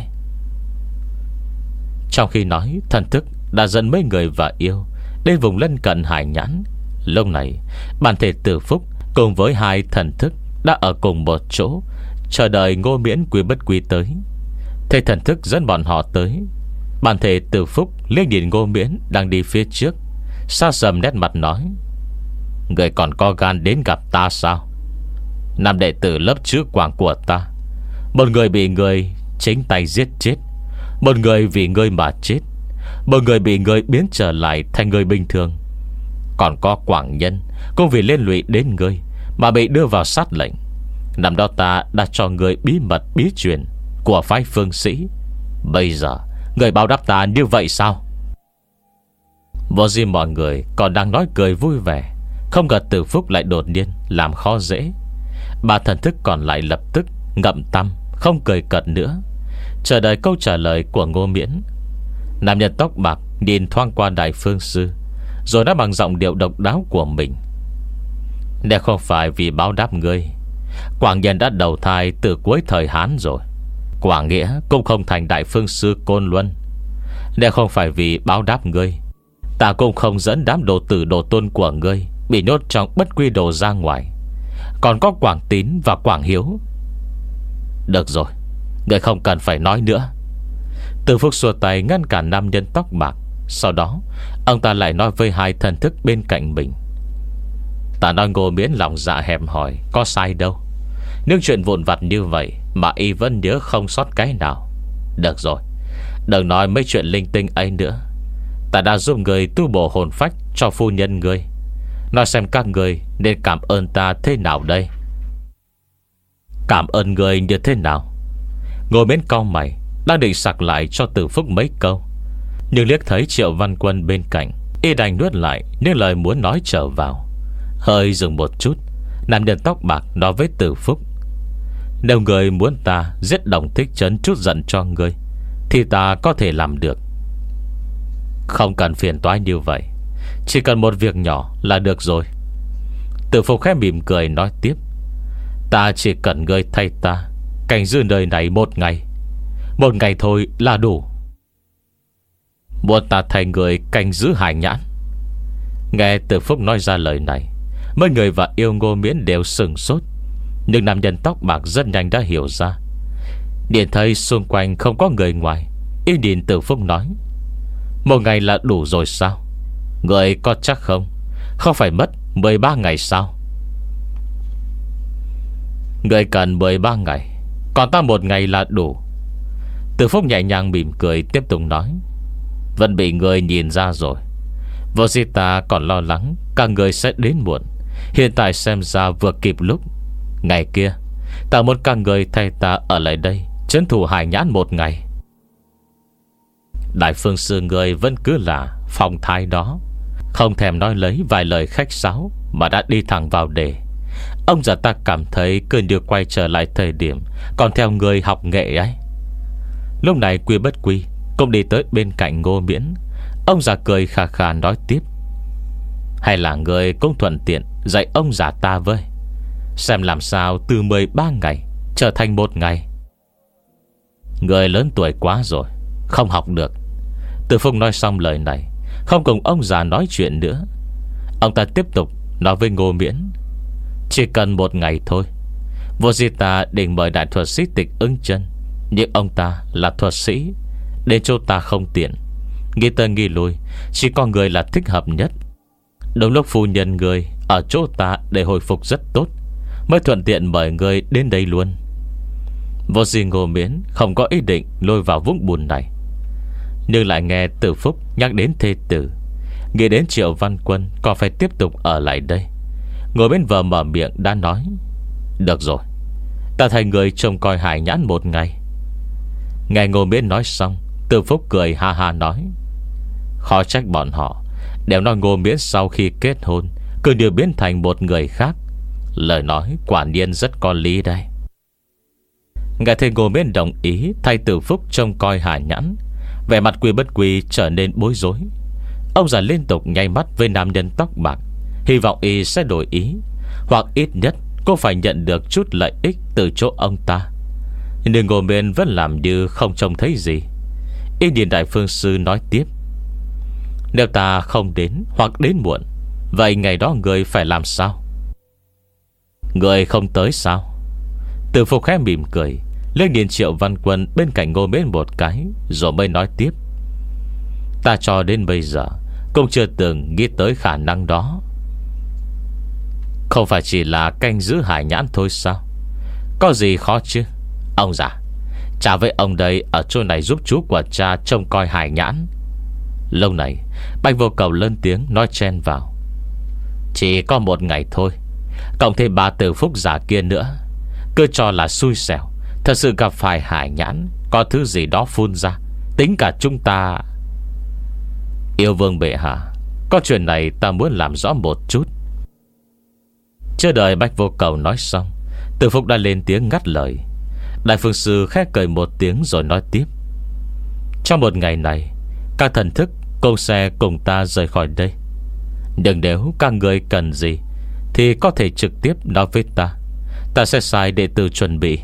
Trong khi nói, thần thức đã dẫn mấy người và yêu đến vùng lân cận Hải Nhãn. Lúc này bản thể Tử Phúc cùng với hai thần thức đã ở cùng một chỗ, chờ đợi Ngô Miễn Quy Bất Quy tới. Thấy thần thức dẫn bọn họ tới, bản thể Tử Phúc liếc nhìn Ngô Miễn đang đi phía trước, xa sầm nét mặt nói: Người còn có gan đến gặp ta sao? Nam đệ tử lớp trước quảng của ta, một người bị người chính tay giết chết, một người vì ngươi mà chết, một người bị ngươi biến trở lại thành người bình thường. Còn có Quảng Nhân cũng vì liên lụy đến ngươi mà bị đưa vào sát lệnh. Năm đó ta đã cho ngươi bí mật bí truyền của phái phương sĩ. Bây giờ người báo đáp ta như vậy sao? Vô gì mọi người còn đang nói cười vui vẻ, không ngờ Tử Phúc lại đột nhiên làm khó dễ. Ba thần thức còn lại lập tức ngậm tăm, không cười cợt nữa, chờ đợi câu trả lời của Ngô Miễn. Nam nhân tóc bạc nhìn thoáng qua đại phương sư, rồi đã bằng giọng điệu độc đáo của mình: Nếu không phải vì báo đáp ngươi, Quảng Nhân đã đầu thai từ cuối thời Hán rồi. Quảng Nghĩa cũng không thành đại phương sư Côn Luân. Nếu không phải vì báo đáp ngươi, ta cũng không dẫn đám đồ tử đồ tôn của ngươi bị nhốt trong bất quy đồ ra ngoài. Còn có Quảng Tín và Quảng Hiếu. Được rồi, ngươi không cần phải nói nữa. Từ Phúc xua tay ngăn cản nam nhân tóc bạc. Sau đó ông ta lại nói với hai thần thức bên cạnh mình: Ta nói Ngô Miễn lòng dạ hẹp hòi có sai đâu. Nhưng chuyện vụn vặt như vậy mà y vẫn nhớ không sót cái nào. Được rồi, đừng nói mấy chuyện linh tinh ấy nữa. Ta đã giúp người tu bổ hồn phách cho phu nhân ngươi. Nói xem các người nên cảm ơn ta thế nào đây? Cảm ơn người như thế nào? Ngồi bên cau mày, đang định sặc lại cho Tử Phúc mấy câu, nhưng liếc thấy Triệu Văn Quân bên cạnh, y đành nuốt lại những lời muốn nói trở vào. Hơi dừng một chút, nam nhân tóc bạc nói với Tử Phúc: Nếu người muốn ta giết Đồng Thích Trấn chút giận cho ngươi thì ta có thể làm được. Không cần phiền toái như vậy, chỉ cần một việc nhỏ là được rồi. Tử Phúc khẽ mỉm cười nói tiếp: Ta chỉ cần ngươi thay ta canh giữ nơi này một ngày. Một ngày thôi là đủ. Muốn ta thay người canh giữ Hải Nhãn? Nghe Tử Phúc nói ra lời này, mấy người và yêu Ngô Miễn đều sừng sốt. Nhưng nam nhân tóc bạc rất nhanh đã hiểu ra. Điện thấy xung quanh không có người ngoài, y nhìn Tử Phúc nói: Một ngày là đủ rồi sao? Người có chắc không? Không phải mất mười ba ngày sao? Người cần mười ba ngày, còn ta một ngày là đủ. Từ Phúc nhẹ nhàng mỉm cười tiếp tục nói: Vẫn bị người nhìn ra rồi. Vô gì ta còn lo lắng cả người sẽ đến muộn. Hiện tại xem ra vừa kịp lúc. Ngày kia ta muốn cả người thay ta ở lại đây trấn thủ Hải Nhãn một ngày. Đại phương sư người vẫn cứ là phong thái đó, không thèm nói lấy vài lời khách sáo mà đã đi thẳng vào đề. Ông già ta cảm thấy cứ như quay trở lại thời điểm còn theo người học nghệ ấy. Lúc này Quy Bất Quy cũng đi tới bên cạnh Ngô Miễn. Ông già cười khà khà nói tiếp: Hay là người cũng thuận tiện dạy ông già ta với, xem làm sao từ mười ba ngày trở thành một ngày. Người lớn tuổi quá rồi, không học được. Từ Phúc nói xong lời này, không cùng ông già nói chuyện nữa. Ông ta tiếp tục nói với Ngô Miễn: Chỉ cần một ngày thôi. Vô di ta định mời đại thuật sĩ Tịch Ứng Chân, nhưng ông ta là thuật sĩ, đến chỗ ta không tiện. Nghi tới nghi lui, chỉ có người là thích hợp nhất. Đúng lúc phu nhân người ở chỗ ta để hồi phục rất tốt, mới thuận tiện mời người đến đây luôn. Vô di Ngô Miễn không có ý định lôi vào vũng bùn này, nhưng lại nghe Từ Phúc nhắc đến thê tử, nghĩ đến Triệu Văn Quân còn phải tiếp tục ở lại đây. Ngồi bên vợ mở miệng đã nói: Được rồi, ta thay người trông coi Hải Nhãn một ngày. Nghe Ngô Miễn nói xong, Từ Phúc cười ha ha nói: Khó trách bọn họ đều nói Ngô Miễn sau khi kết hôn cứ như biến thành một người khác. Lời nói quả nhiên rất có lý đây. Nghe thấy Ngô Miễn đồng ý thay Từ Phúc trông coi Hải Nhãn, vẻ mặt Quy Bất Quy trở nên bối rối. Ông già liên tục nháy mắt với nam nhân tóc bạc, hy vọng y sẽ đổi ý, hoặc ít nhất cô phải nhận được chút lợi ích từ chỗ ông ta. Nhưng Ngô Miễn vẫn làm như không trông thấy gì. Y nhìn đại phương sư nói tiếp: Nếu ta không đến hoặc đến muộn, vậy ngày đó người phải làm sao? Người không tới sao? Từ Phục khẽ mỉm cười, lên nhìn Triệu Văn Quân bên cạnh Ngô Miễn một cái, rồi mới nói tiếp: Ta cho đến bây giờ cũng chưa từng nghĩ tới khả năng đó. Không phải chỉ là canh giữ Hải Nhãn thôi sao? Có gì khó chứ? Ông già, cha với ông đây ở chỗ này giúp chú của cha trông coi Hải Nhãn. Lâu này Bạch Vô Cầu lên tiếng nói chen vào: Chỉ có một ngày thôi, cộng thêm ba Từ Phúc giả kia nữa, cứ cho là xui xẻo. Thật sự gặp phải Hải Nhãn có thứ gì đó phun ra, tính cả chúng ta. Yêu vương bệ hạ, có chuyện này ta muốn làm rõ một chút. Chưa đợi Bạch Vô Cầu nói xong, Từ Phúc đã lên tiếng ngắt lời. Đại phương sư khẽ cười một tiếng rồi nói tiếp: Trong một ngày này, các thần thức cùng sẽ cùng ta rời khỏi đây. Nhưng nếu các người cần gì thì có thể trực tiếp nói với ta, ta sẽ sai đệ tử chuẩn bị.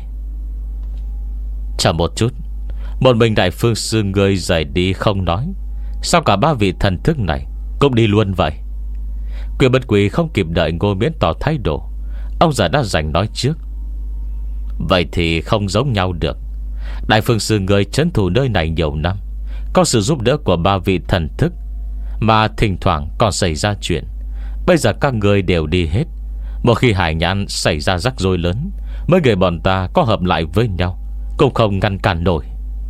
Chờ một chút, một mình đại phương sư người rời đi không nói, sao cả ba vị thần thức này cũng đi luôn vậy? Quyền Bất Quý không kịp đợi Ngô Miễn tỏ thái độ, ông già đã giành nói trước: Vậy thì không giống nhau được. Đại phương sư người trấn thủ nơi này nhiều năm, có sự giúp đỡ của ba vị thần thức, mà thỉnh thoảng còn xảy ra chuyện. Bây giờ các người đều đi hết, một khi Hải Nhãn xảy ra rắc rối lớn, mấy người bọn ta có hợp lại với nhau cũng không ngăn cản nổi.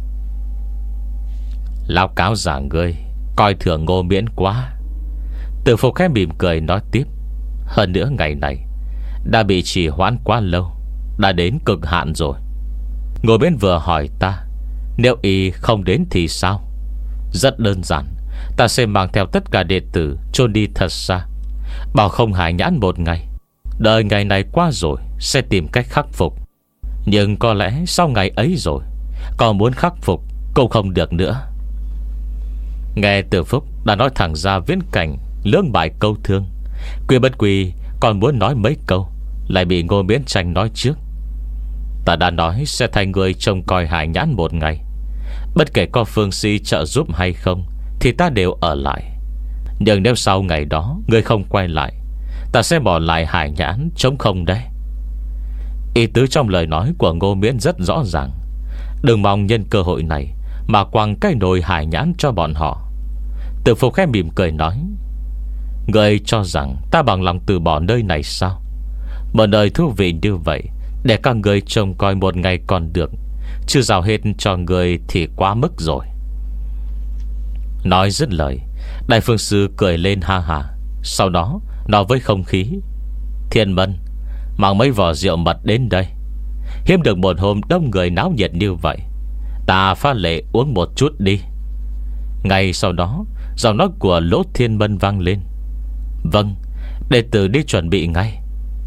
Lão cáo giả ngươi coi thường Ngô Miễn quá. Từ Phục khẽ mỉm cười nói tiếp: Hơn nữa ngày này đã bị trì hoãn quá lâu, đã đến cực hạn rồi. Ngô Miễn vừa hỏi ta, nếu y không đến thì sao? Rất đơn giản, ta sẽ mang theo tất cả đệ tử chôn đi thật xa, bảo không Hải Nhãn một ngày. Đợi ngày này qua rồi sẽ tìm cách khắc phục. Nhưng có lẽ sau ngày ấy rồi, còn muốn khắc phục cũng không được nữa. Nghe Từ Phúc đã nói thẳng ra viễn cảnh lưỡng bại câu thương, Quy Bất Quy còn muốn nói mấy câu, lại bị Ngô Miễn tranh nói trước: Ta đã nói sẽ thay người trông coi Hải Nhãn một ngày, bất kể có phương si trợ giúp hay không thì ta đều ở lại. Nhưng nếu sau ngày đó người không quay lại, ta sẽ bỏ lại Hải Nhãn trống không đấy. Ý tứ trong lời nói của Ngô Miễn rất rõ ràng: đừng mong nhân cơ hội này mà quăng cái nồi Hải Nhãn cho bọn họ. Từ Phúc khẽ mỉm cười nói: Người cho rằng ta bằng lòng từ bỏ nơi này sao? Một nơi thú vị như vậy để các người trông coi một ngày còn được, chứ giao hết cho người thì quá mức rồi. Nói dứt lời, Đại Phương Sư cười lên ha ha. Sau đó nói với không khí: Thiên Mân, mang mấy vỏ rượu mật đến đây. Hiếm được một hôm đông người náo nhiệt như vậy, ta phá lệ uống một chút đi. Ngay sau đó, giọng nói của Lỗ Thiên Mân vang lên: Vâng, đệ tử đi chuẩn bị ngay.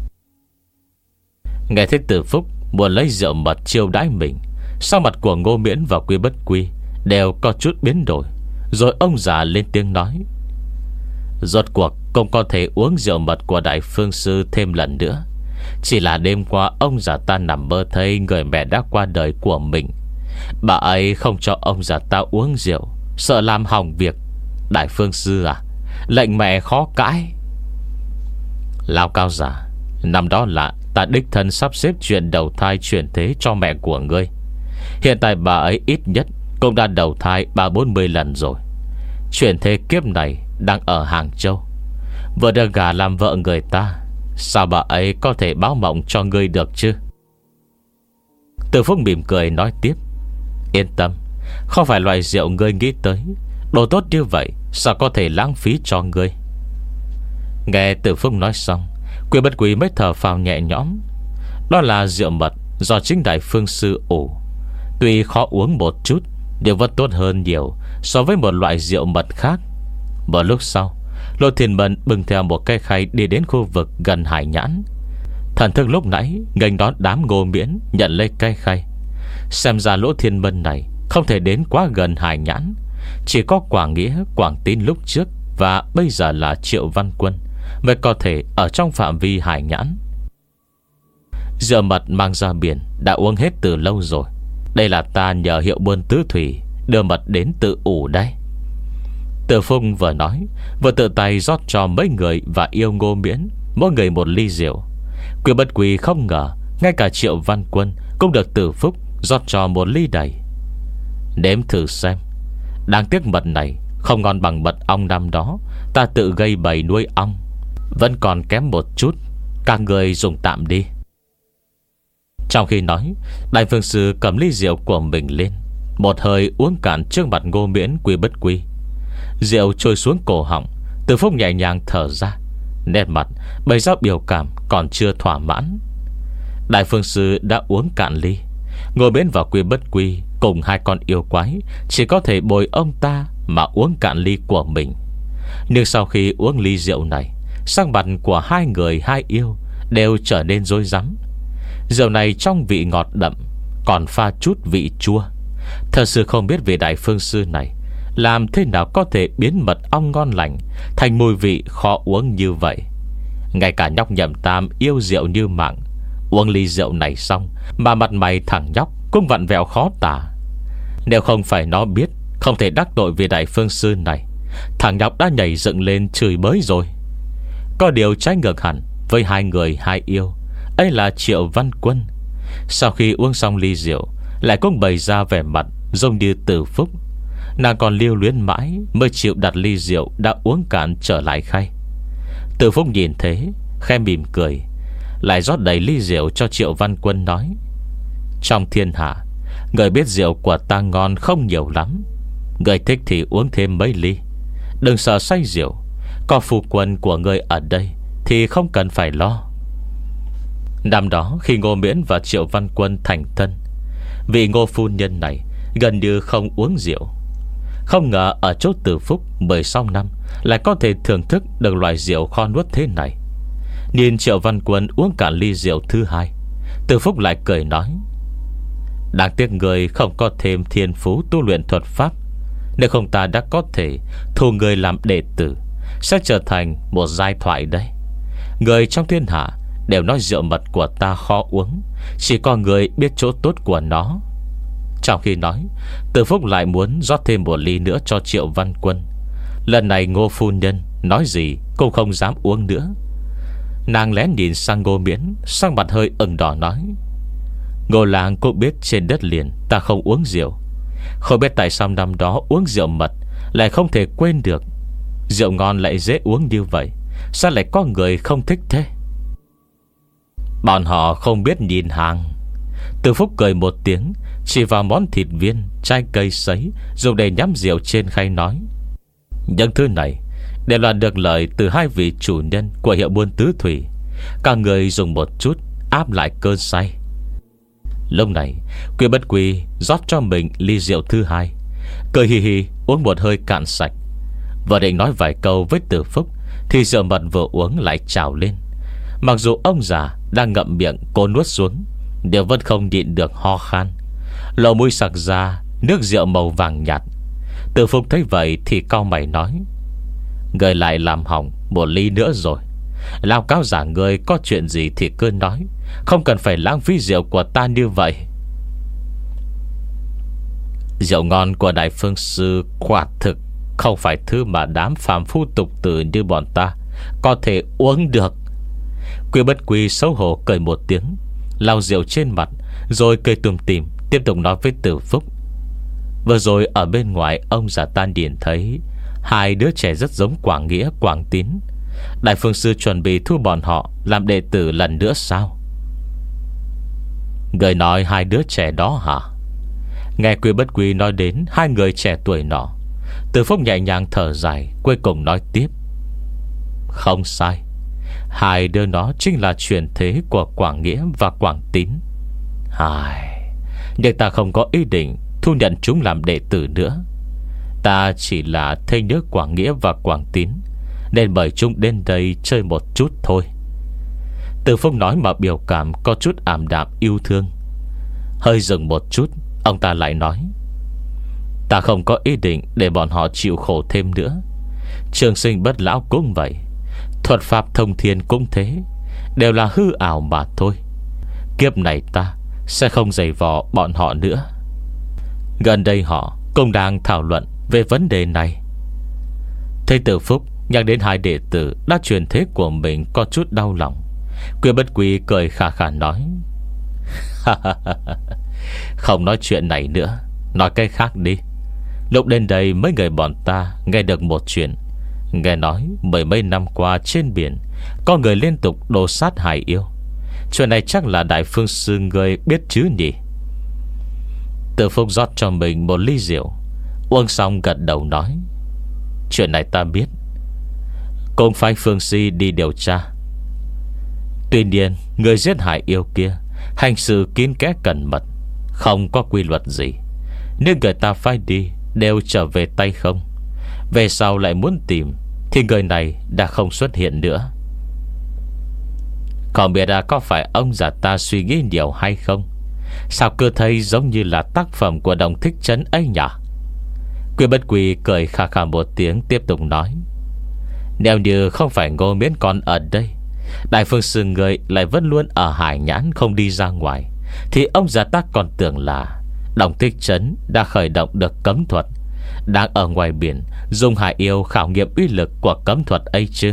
Nghe thấy Từ Phúc muốn lấy rượu mật chiêu đãi mình, sắc mặt của Ngô Miễn và Quy Bất Quy đều có chút biến đổi. Rồi ông già lên tiếng nói: Rốt cuộc cũng có thể uống rượu mật của Đại Phương Sư thêm lần nữa. Chỉ là đêm qua ông già ta nằm mơ thấy người mẹ đã qua đời của mình. Bà ấy không cho ông già ta uống rượu, sợ làm hỏng việc. Đại Phương Sư à, lệnh mẹ khó cãi. Lão cao giả, năm đó là ta đích thân sắp xếp chuyện đầu thai chuyển thế cho mẹ của ngươi. Hiện tại bà ấy ít nhất cũng đã đầu thai ba bốn mươi lần rồi. Chuyển thế kiếp này đang ở Hàng Châu, vừa được gả làm vợ người ta. Sao bà ấy có thể báo mộng cho ngươi được chứ? Từ Phúc mỉm cười nói tiếp: Yên tâm, không phải loại rượu ngươi nghĩ tới. Đồ tốt như vậy sao có thể lãng phí cho ngươi? Nghe Từ Phúc nói xong, Quy Bất Quy mới thở phào nhẹ nhõm. Đó là rượu mật do chính Đại Phương Sư ủ. Tuy khó uống một chút, nhưng vẫn tốt hơn nhiều so với một loại rượu mật khác. Một lúc sau, Lô Thiên Mân bưng theo một cái khay đi đến khu vực gần Hải Nhãn. Thần thức lúc nãy nghênh đón đám Ngô Miễn nhận lấy cái khay. Xem ra Lỗ Thiên Mân này không thể đến quá gần Hải Nhãn. Chỉ có Quảng Nghĩa, Quảng Tín lúc trước và bây giờ là Triệu Văn Quân mới có thể ở trong phạm vi Hải Nhãn. Rượu mật mang ra biển đã uống hết từ lâu rồi. Đây là ta nhờ hiệu buôn tứ thủy đưa mật đến tự ủ đây. Từ Phúc vừa nói, vừa tự tay rót cho mấy người và yêu Ngô Miễn mỗi người một ly rượu. Quy Bất Quy không ngờ ngay cả Triệu Văn Quân cũng được Từ Phúc rót cho một ly đầy. Nếm thử xem. Đáng tiếc mật này không ngon bằng mật ong năm đó ta tự gây bầy nuôi ong, vẫn còn kém một chút. Các người dùng tạm đi. Trong khi nói, Đại Phương Sư cầm ly rượu của mình lên, một hơi uống cạn trước mặt Ngô Miễn, Quy Bất Quy. Rượu trôi xuống cổ họng, Từ Phúc nhẹ nhàng thở ra, nét mặt bày ra biểu cảm còn chưa thỏa mãn. Đại Phương Sư đã uống cạn ly. Ngô Miễn và Quy Bất Quy cùng hai con yêu quái chỉ có thể bồi ông ta mà uống cạn ly của mình. Nhưng sau khi uống ly rượu này, sắc mặt của hai người hai yêu đều trở nên rối rắm. Rượu này trong vị ngọt đậm, còn pha chút vị chua. Thật sự không biết vị Đại Phương Sư này làm thế nào có thể biến mật ong ngon lành thành mùi vị khó uống như vậy. Ngay cả nhóc Nhậm Tam yêu rượu như mạng, uống ly rượu này xong mà mặt mày thằng nhóc cũng vặn vẹo khó tả. Nếu không phải nó biết không thể đắc tội vì Đại Phương Sư này, thằng nhóc đã nhảy dựng lên chửi bới rồi. Có điều trái ngược hẳn với hai người hai yêu, ấy là Triệu Văn Quân. Sau khi uống xong ly rượu, lại cũng bày ra vẻ mặt giống như Từ Phúc. Nàng còn lưu luyến mãi mới chịu đặt ly rượu đã uống cạn trở lại khay. Từ Phúc nhìn thế, khẽ mỉm cười, lại rót đầy ly rượu cho Triệu Văn Quân, nói: Trong thiên hạ, người biết rượu của ta ngon không nhiều lắm. Người thích thì uống thêm mấy ly, đừng sợ say rượu. Có phu quân của người ở đây thì không cần phải lo. Năm đó khi Ngô Miễn và Triệu Văn Quân thành thân, vị Ngô phu nhân này gần như không uống rượu. Không ngờ ở chỗ Từ Phúc mười sáu năm lại có thể thưởng thức được loại rượu kho nuốt thế này. Nhìn Triệu Văn Quân uống cả ly rượu thứ hai, Từ Phúc lại cười nói: Đáng tiếc người không có thêm thiên phú tu luyện thuật pháp. Nếu không ta đã có thể thu người làm đệ tử, sẽ trở thành một giai thoại đây. Người trong thiên hạ đều nói rượu mật của ta khó uống, chỉ có người biết chỗ tốt của nó. Trong khi nói, Từ Phúc lại muốn rót thêm một ly nữa cho Triệu Văn Quân. Lần này Ngô phu nhân nói gì cũng không dám uống nữa. Nàng lén nhìn sang Ngô Miễn, sang mặt hơi ửng đỏ nói: Ngô làng cũng biết trên đất liền ta không uống rượu. Không biết tại sao năm đó uống rượu mật lại không thể quên được. Rượu ngon lại dễ uống như vậy, sao lại có người không thích thế? Bọn họ không biết nhìn hàng. Từ Phúc cười một tiếng, chỉ vào món thịt viên, trái cây sấy dùng để nhắm rượu trên khay nói: những thứ này đều là được lợi từ hai vị chủ nhân của hiệu buôn tứ thủy. Các người dùng một chút áp lại cơn say. Lúc này Quy Bất Quy rót cho mình ly rượu thứ hai, cười hì hì uống một hơi cạn sạch. Vừa định nói vài câu với Từ Phúc thì rượu mật vừa uống lại trào lên. Mặc dù ông già đang ngậm miệng cố nuốt xuống, đều vẫn không nhịn được ho khan. Lỗ mũi sặc ra nước rượu màu vàng nhạt. Từ Phúc thấy vậy thì cau mày nói: người lại làm hỏng một ly nữa rồi. Lão cáo giả người có chuyện gì thì cứ nói, không cần phải lãng phí rượu của ta như vậy. Rượu ngon của Đại Phương Sư quả thực không phải thứ mà đám phàm phu tục tử như bọn ta có thể uống được. Quy Bất Quy xấu hổ cười một tiếng, lau rượu trên mặt, rồi cười tủm tỉm tiếp tục nói với Từ Phúc: vừa rồi ở bên ngoài ông già Tan Điền thấy hai đứa trẻ rất giống Quảng Nghĩa, Quảng Tín. Đại Phương Sư chuẩn bị thu bọn họ làm đệ tử lần nữa sao? Người nói hai đứa trẻ đó hả? Nghe Quy Bất Quy nói đến hai người trẻ tuổi nọ, Từ Phúc nhẹ nhàng thở dài, cuối cùng nói tiếp: không sai, hai đứa nó chính là truyền thế của Quảng Nghĩa và Quảng Tín. Ai, nhưng ta không có ý định thu nhận chúng làm đệ tử nữa. Ta chỉ là thầy nhớ Quảng Nghĩa và Quảng Tín, nên mời chúng đến đây chơi một chút thôi. Từ Phúc nói mà biểu cảm có chút ảm đạm yêu thương. Hơi dừng một chút, ông ta lại nói: ta không có ý định để bọn họ chịu khổ thêm nữa. Trường sinh bất lão cũng vậy, thuật pháp thông thiên cũng thế, đều là hư ảo mà thôi. Kiếp này ta sẽ không giày vò bọn họ nữa. Gần đây họ cũng đang thảo luận về vấn đề này. Thấy Từ Phúc nhắc đến hai đệ tử đã truyền thế của mình có chút đau lòng, Quy Bất Quy cười khà khà nói: không nói chuyện này nữa, nói cái khác đi. Lúc đến đây mấy người bọn ta nghe được một chuyện. Nghe nói mười mấy năm qua trên biển có người liên tục đồ sát hại yêu. Chuyện này chắc là Đại Phương Sư người biết chứ nhỉ? Từ Phúc rót cho mình một ly rượu, uống xong gật đầu nói: chuyện này ta biết, cũng phải Phương Si đi điều tra. Tuy nhiên người giết hại yêu kia hành sự kín kẽ cẩn mật, không có quy luật gì, nên người ta phải đi đều trở về tay không. Về sau lại muốn tìm thì người này đã không xuất hiện nữa. Còn biết là có phải ông già ta suy nghĩ nhiều hay không? Sao cứ thấy giống như là tác phẩm của Đồng Thích Trấn ấy nhỉ? Quy Bất Quy cười khà khà một tiếng tiếp tục nói: nếu như không phải Ngô Miễn còn ở đây, Đại Phương Sư người lại vẫn luôn ở Hải Nhãn không đi ra ngoài, thì ông già ta còn tưởng là Đồng Thích Trấn đã khởi động được cấm thuật, đang ở ngoài biển dùng hải yêu khảo nghiệm uy lực của cấm thuật ấy chứ.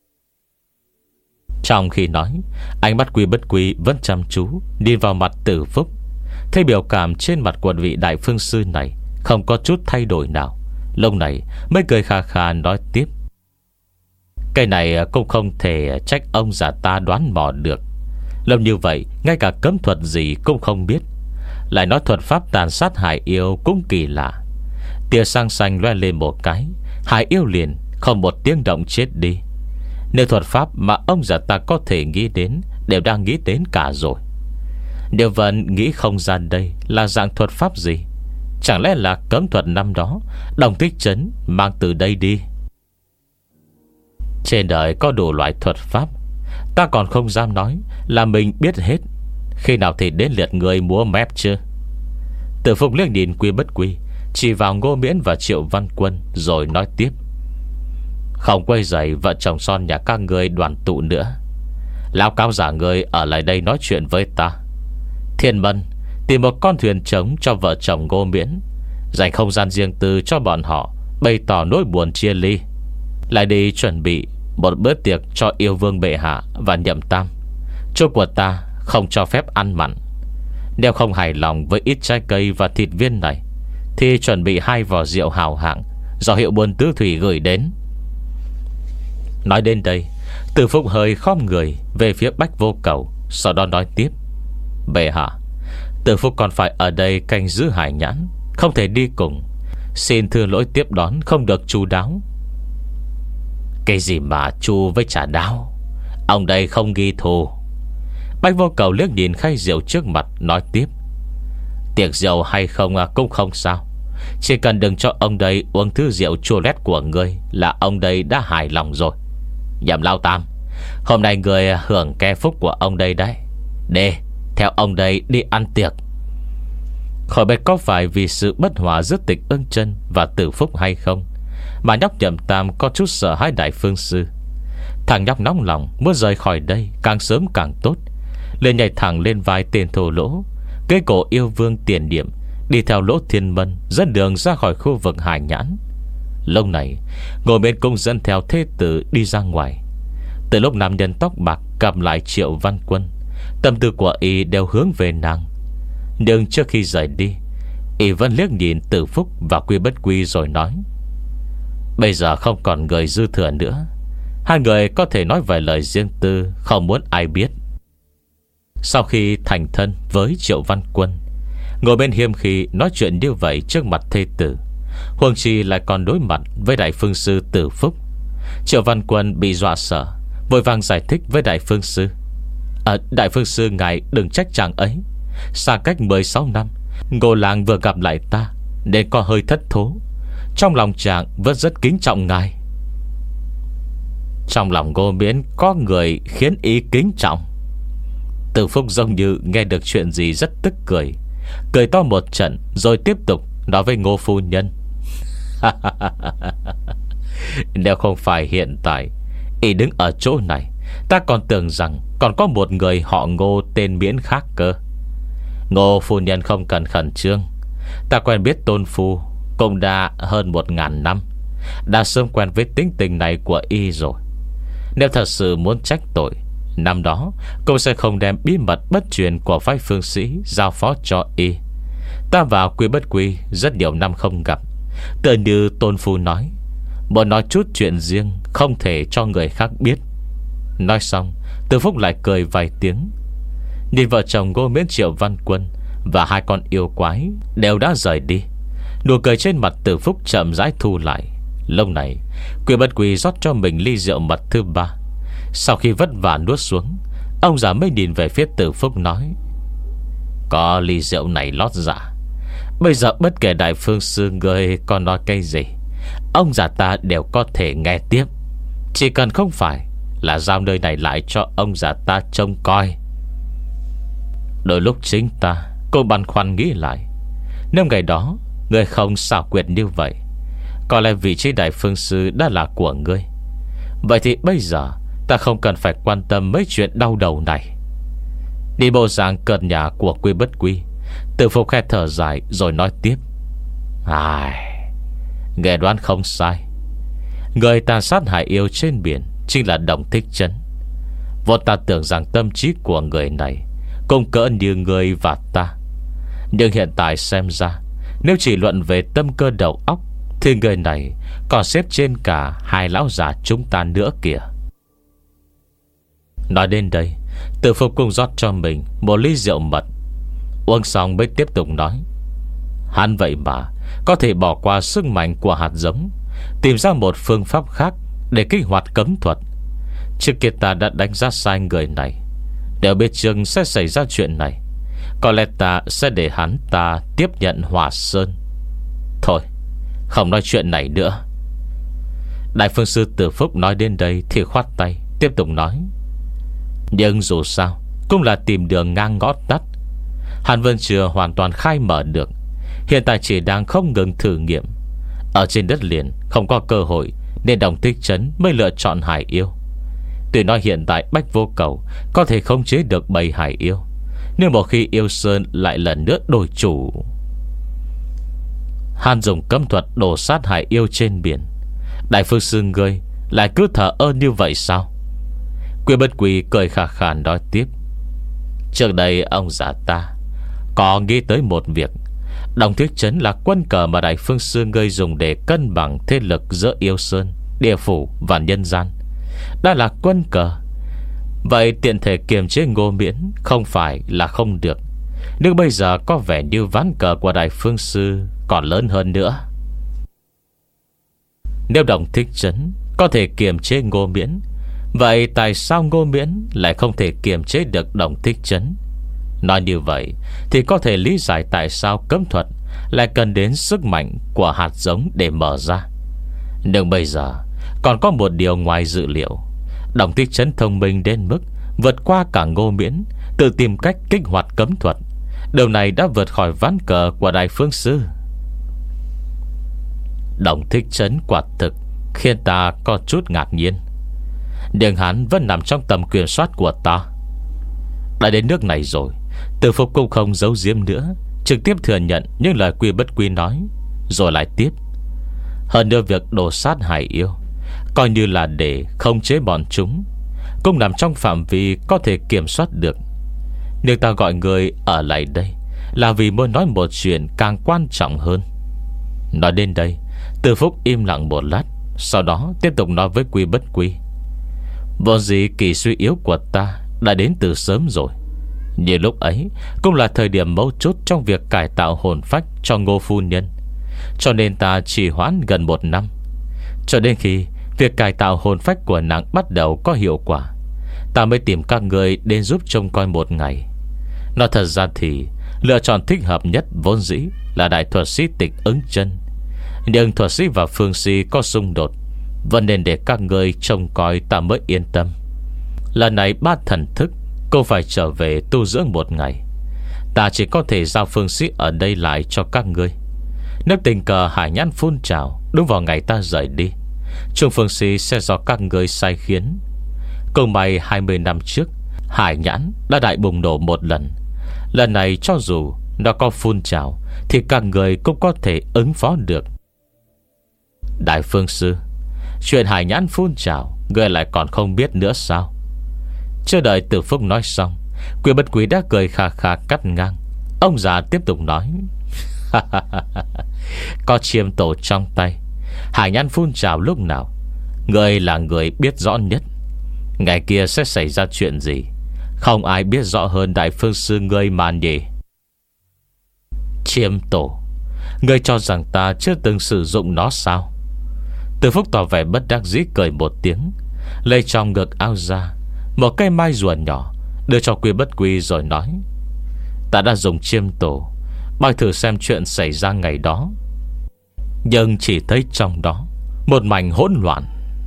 Trong khi nói, ánh mắt Quy Bất Quy vẫn chăm chú nhìn vào mặt Từ Phúc. Thấy biểu cảm trên mặt của vị Đại Phương Sư này không có chút thay đổi nào, lúc này mới cười khà khà nói tiếp: cái này cũng không thể trách ông già ta đoán mò được. Lâu như vậy ngay cả cấm thuật gì cũng không biết, lại nói thuật pháp tàn sát hải yêu cũng kỳ lạ. Tia sáng xanh loe lên một cái, hải yêu liền không một tiếng động chết đi. Nếu thuật pháp mà ông già ta có thể nghĩ đến đều đang nghĩ đến cả rồi. Nếu vẫn nghĩ không ra đây là dạng thuật pháp gì, chẳng lẽ là cấm thuật năm đó Đồng Thích Trấn mang từ đây đi? Trên đời có đủ loại thuật pháp, ta còn không dám nói là mình biết hết. Khi nào thì đến lượt người múa mép chưa? Từ Phúc liếc nhìn Quy Bất Quy, chỉ vào Ngô Miễn và Triệu Văn Quân, rồi nói tiếp: không quay dậy vợ chồng son nhà các người đoàn tụ nữa. Lão cao giả người ở lại đây nói chuyện với ta. Thiên Mân tìm một con thuyền trống cho vợ chồng Ngô Miễn, dành không gian riêng tư cho bọn họ bày tỏ nỗi buồn chia ly. Lại đi chuẩn bị một bữa tiệc cho yêu vương bệ hạ và nhậm tam. Chỗ của ta không cho phép ăn mặn. Nếu không hài lòng với ít trái cây và thịt viên này, thì chuẩn bị hai vò rượu hào hạng do hiệu buôn tứ thủy gửi đến. Nói đến đây, Từ Phúc hơi khom người về phía Bách Vô Cầu, sau đó nói tiếp: Bệ hạ, Từ Phúc còn phải ở đây canh giữ hải nhãn, không thể đi cùng. Xin thưa lỗi tiếp đón không được chu đáo. Cái gì mà chu với trả đáo? Ông đây không ghi thù. Bách Vô Cầu liếc nhìn khay rượu trước mặt, nói tiếp: Tiệc rượu hay không cũng không sao, chỉ cần đừng cho ông đây uống thứ rượu chua lét của ngươi là ông đây đã hài lòng rồi. Nhậm Lao Tam, hôm nay người hưởng ke phúc của ông đây đấy. Đi, theo ông đây đi ăn tiệc. Khỏi biết có phải vì sự bất hòa giữa Tịch Ưng Chân và Từ Phúc hay không mà nhóc Nhậm Tam có chút sợ hãi Đại Phương Sư. Thằng nhóc nóng lòng muốn rời khỏi đây càng sớm càng tốt, lên nhảy thẳng lên vai tên thô lỗ, cây cổ yêu vương Tiền Điểm, đi theo Lỗ Thiên Mân dẫn đường ra khỏi khu vực hải nhãn. Lúc này ngồi bên cung dẫn theo thế tử đi ra ngoài. Từ lúc nam nhân tóc bạc gặp lại Triệu Văn Quân, tâm tư của y đều hướng về nàng. Nhưng trước khi rời đi, y vẫn liếc nhìn Từ Phúc và Quy Bất Quy rồi nói: Bây giờ không còn người dư thừa nữa, hai người có thể nói vài lời riêng tư, không muốn ai biết. Sau khi thành thân với Triệu Văn Quân, ngồi bên hiềm khi nói chuyện như vậy trước mặt thê tử, huống chi lại còn đối mặt với Đại Phương Sư Từ Phúc, Triệu Văn Quân bị dọa sợ, vội vàng giải thích với Đại Phương Sư: à, Đại Phương Sư ngài đừng trách chàng ấy. Xa cách mười sáu năm, Ngô Lang vừa gặp lại ta nên có hơi thất thố. Trong lòng chàng vẫn rất kính trọng ngài. Trong lòng Ngô Miễn có người khiến ý kính trọng. Từ Phúc giống như nghe được chuyện gì rất tức cười, cười to một trận rồi tiếp tục nói với Ngô phu nhân: Nếu không phải hiện tại y đứng ở chỗ này, ta còn tưởng rằng còn có một người họ Ngô tên Miễn khác cơ. Ngô phu nhân không cần khẩn trương, ta quen biết tôn phu cũng đã hơn một ngàn năm, đã sớm quen với tính tình này của y rồi. Nếu thật sự muốn trách tội, năm đó cô sẽ không đem bí mật bất truyền của phái phương sĩ giao phó cho y. Ta và Quy Bất Quy rất nhiều năm không gặp, tựa như tôn phu nói, muốn nói chút chuyện riêng không thể cho người khác biết. Nói xong, Từ Phúc lại cười vài tiếng. Nhìn vợ chồng Ngô Miễn, Triệu Văn Quân và hai con yêu quái đều đã rời đi, nụ cười trên mặt Từ Phúc chậm rãi thu lại. Lúc này Quy Bất Quy rót cho mình ly rượu mật thứ ba. Sau khi vất vả nuốt xuống, ông già mới nhìn về phía Từ Phúc nói: Có ly rượu này lót dạ, bây giờ bất kể Đại Phương Sư người còn nói cái gì, ông già ta đều có thể nghe tiếp, chỉ cần không phải là giao nơi này lại cho ông già ta trông coi. Đôi lúc chính ta cô băn khoăn nghĩ lại, nếu ngày đó người không xảo quyệt như vậy, có lẽ vị trí Đại Phương Sư đã là của ngươi. Vậy thì bây giờ ta không cần phải quan tâm mấy chuyện đau đầu này. Đi bộ dạng cợt nhả của Quy Bất Quy, Từ Phúc khẽ thở dài rồi nói tiếp: Ai, nghe đoán không sai, người tàn sát hải yêu trên biển chính là Đồng Thích Trấn. Vốn ta tưởng rằng tâm trí của người này cũng cỡ như người và ta, nhưng hiện tại xem ra, nếu chỉ luận về tâm cơ đầu óc thì người này còn xếp trên cả hai lão già chúng ta nữa kìa. Nói đến đây, Từ Phúc cũng rót cho mình một ly rượu mật. Uống xong mới tiếp tục nói: Hắn vậy mà có thể bỏ qua sức mạnh của hạt giống, tìm ra một phương pháp khác để kích hoạt cấm thuật. Trước kia ta đã đánh giá sai người này, đều biết chừng sẽ xảy ra chuyện này, có lẽ ta sẽ để hắn ta tiếp nhận Hỏa Sơn. Thôi, không nói chuyện này nữa. Đại Phương Sư Từ Phúc nói đến đây thì khoát tay, tiếp tục nói: Nhưng dù sao cũng là tìm đường ngang ngõ tắt. Hắn vẫn chưa hoàn toàn khai mở được, hiện tại chỉ đang không ngừng thử nghiệm. Ở trên đất liền không có cơ hội, nên Đồng Thích Trấn mới lựa chọn hải yêu. Tuy nói hiện tại Bách Vô Cầu có thể khống chế được bầy hải yêu, nhưng một khi yêu sơn lại lần nữa đổi chủ, hắn dùng cấm thuật đổ sát hải yêu trên biển, Đại Phương Sư ngươi lại cứ thở ơ như vậy sao? Quy Bất Quy cười khà khà nói tiếp: Trước đây ông già ta có nghĩ tới một việc. Đồng Thiết Trấn là quân cờ mà Đại Phương Sư ngươi dùng để cân bằng thế lực giữa Yêu Sơn, địa phủ và nhân gian. Đã là quân cờ, vậy tiện thể kiềm chế Ngô Miễn không phải là không được. Nhưng bây giờ có vẻ như ván cờ của Đại Phương Sư còn lớn hơn nữa. Nếu Đồng Thích Trấn có thể kiềm chế Ngô Miễn, vậy tại sao Ngô Miễn lại không thể kiềm chế được Đồng Thích Trấn? Nói như vậy thì có thể lý giải tại sao cấm thuật lại cần đến sức mạnh của hạt giống để mở ra. Nhưng bây giờ còn có một điều ngoài dự liệu. Đồng Thích Trấn thông minh đến mức vượt qua cả Ngô Miễn, tự tìm cách kích hoạt cấm thuật. Điều này đã vượt khỏi ván cờ của Đại Phương Sư. Đồng Thích Trấn quả thực khiến ta có chút ngạc nhiên, nhưng hắn vẫn nằm trong tầm kiểm soát của ta. Đã đến nước này rồi, Từ Phúc cũng không giấu giếm nữa, trực tiếp thừa nhận những lời Quy Bất Quy nói, rồi lại tiếp: hơn nữa việc đổ sát hải yêu coi như là để khống chế bọn chúng, cũng nằm trong phạm vi có thể kiểm soát được. Nhưng ta gọi người ở lại đây là vì muốn nói một chuyện càng quan trọng hơn. Nói đến đây, Từ Phúc im lặng một lát, sau đó tiếp tục nói với Quy Bất Quy: vốn dĩ kỳ suy yếu của ta đã đến từ sớm rồi, nhưng lúc ấy cũng là thời điểm mấu chốt trong việc cải tạo hồn phách cho Ngô phu nhân, cho nên ta trì hoãn gần một năm. Cho đến khi việc cải tạo hồn phách của nàng bắt đầu có hiệu quả, ta mới tìm các người đến giúp trông coi một ngày. Nói thật ra thì lựa chọn thích hợp nhất vốn dĩ là đại thuật sĩ Tịch Ứng Chân, nhưng thuật sĩ và phương sĩ có xung đột, vẫn nên để các người trông coi ta mới yên tâm. Lần này ba thần thức cô phải trở về tu dưỡng một ngày, ta chỉ có thể giao phương sĩ ở đây lại cho các ngươi. Nếu tình cờ hải nhãn phun trào đúng vào ngày ta rời đi, Trung phương sĩ sẽ do các ngươi sai khiến. Câu may hai mươi năm trước hải nhãn đã đại bùng nổ một lần. Lần này cho dù nó có phun trào thì các người cũng có thể ứng phó được. Đại Phương Sư, chuyện hải nhãn phun trào người lại còn không biết nữa sao? Chưa đợi Từ Phúc nói xong, Quy Bất Quý đã cười khà khà cắt ngang. Ông già tiếp tục nói: có chiêm tổ trong tay, hải nhãn phun trào lúc nào, người là người biết rõ nhất. Ngày kia sẽ xảy ra chuyện gì, không ai biết rõ hơn Đại Phương Sư ngươi mà nhỉ? Chiêm tổ? Ngươi cho rằng ta chưa từng sử dụng nó sao? Từ Phúc tỏ vẻ bất đắc dĩ cười một tiếng, lấy trong ngực áo ra một cây mai rùa nhỏ, đưa cho Quy Bất Quy rồi nói: ta đã dùng chiêm tổ bài thử xem chuyện xảy ra ngày đó, nhưng chỉ thấy trong đó một mảnh hỗn loạn.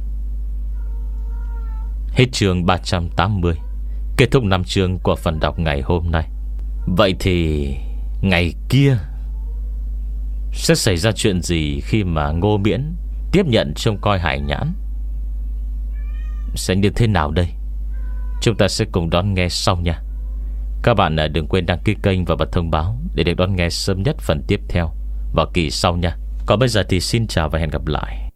Hết chương ba trăm tám mươi. Kết thúc năm chương của phần đọc ngày hôm nay. Vậy thì ngày kia sẽ xảy ra chuyện gì khi mà Ngô Miễn tiếp nhận trông coi hải nhãn? Sẽ như thế nào đây? Chúng ta sẽ cùng đón nghe sau nha. Các bạn đừng quên đăng ký kênh và bật thông báo để được đón nghe sớm nhất phần tiếp theo vào kỳ sau nha. Còn bây giờ thì xin chào và hẹn gặp lại.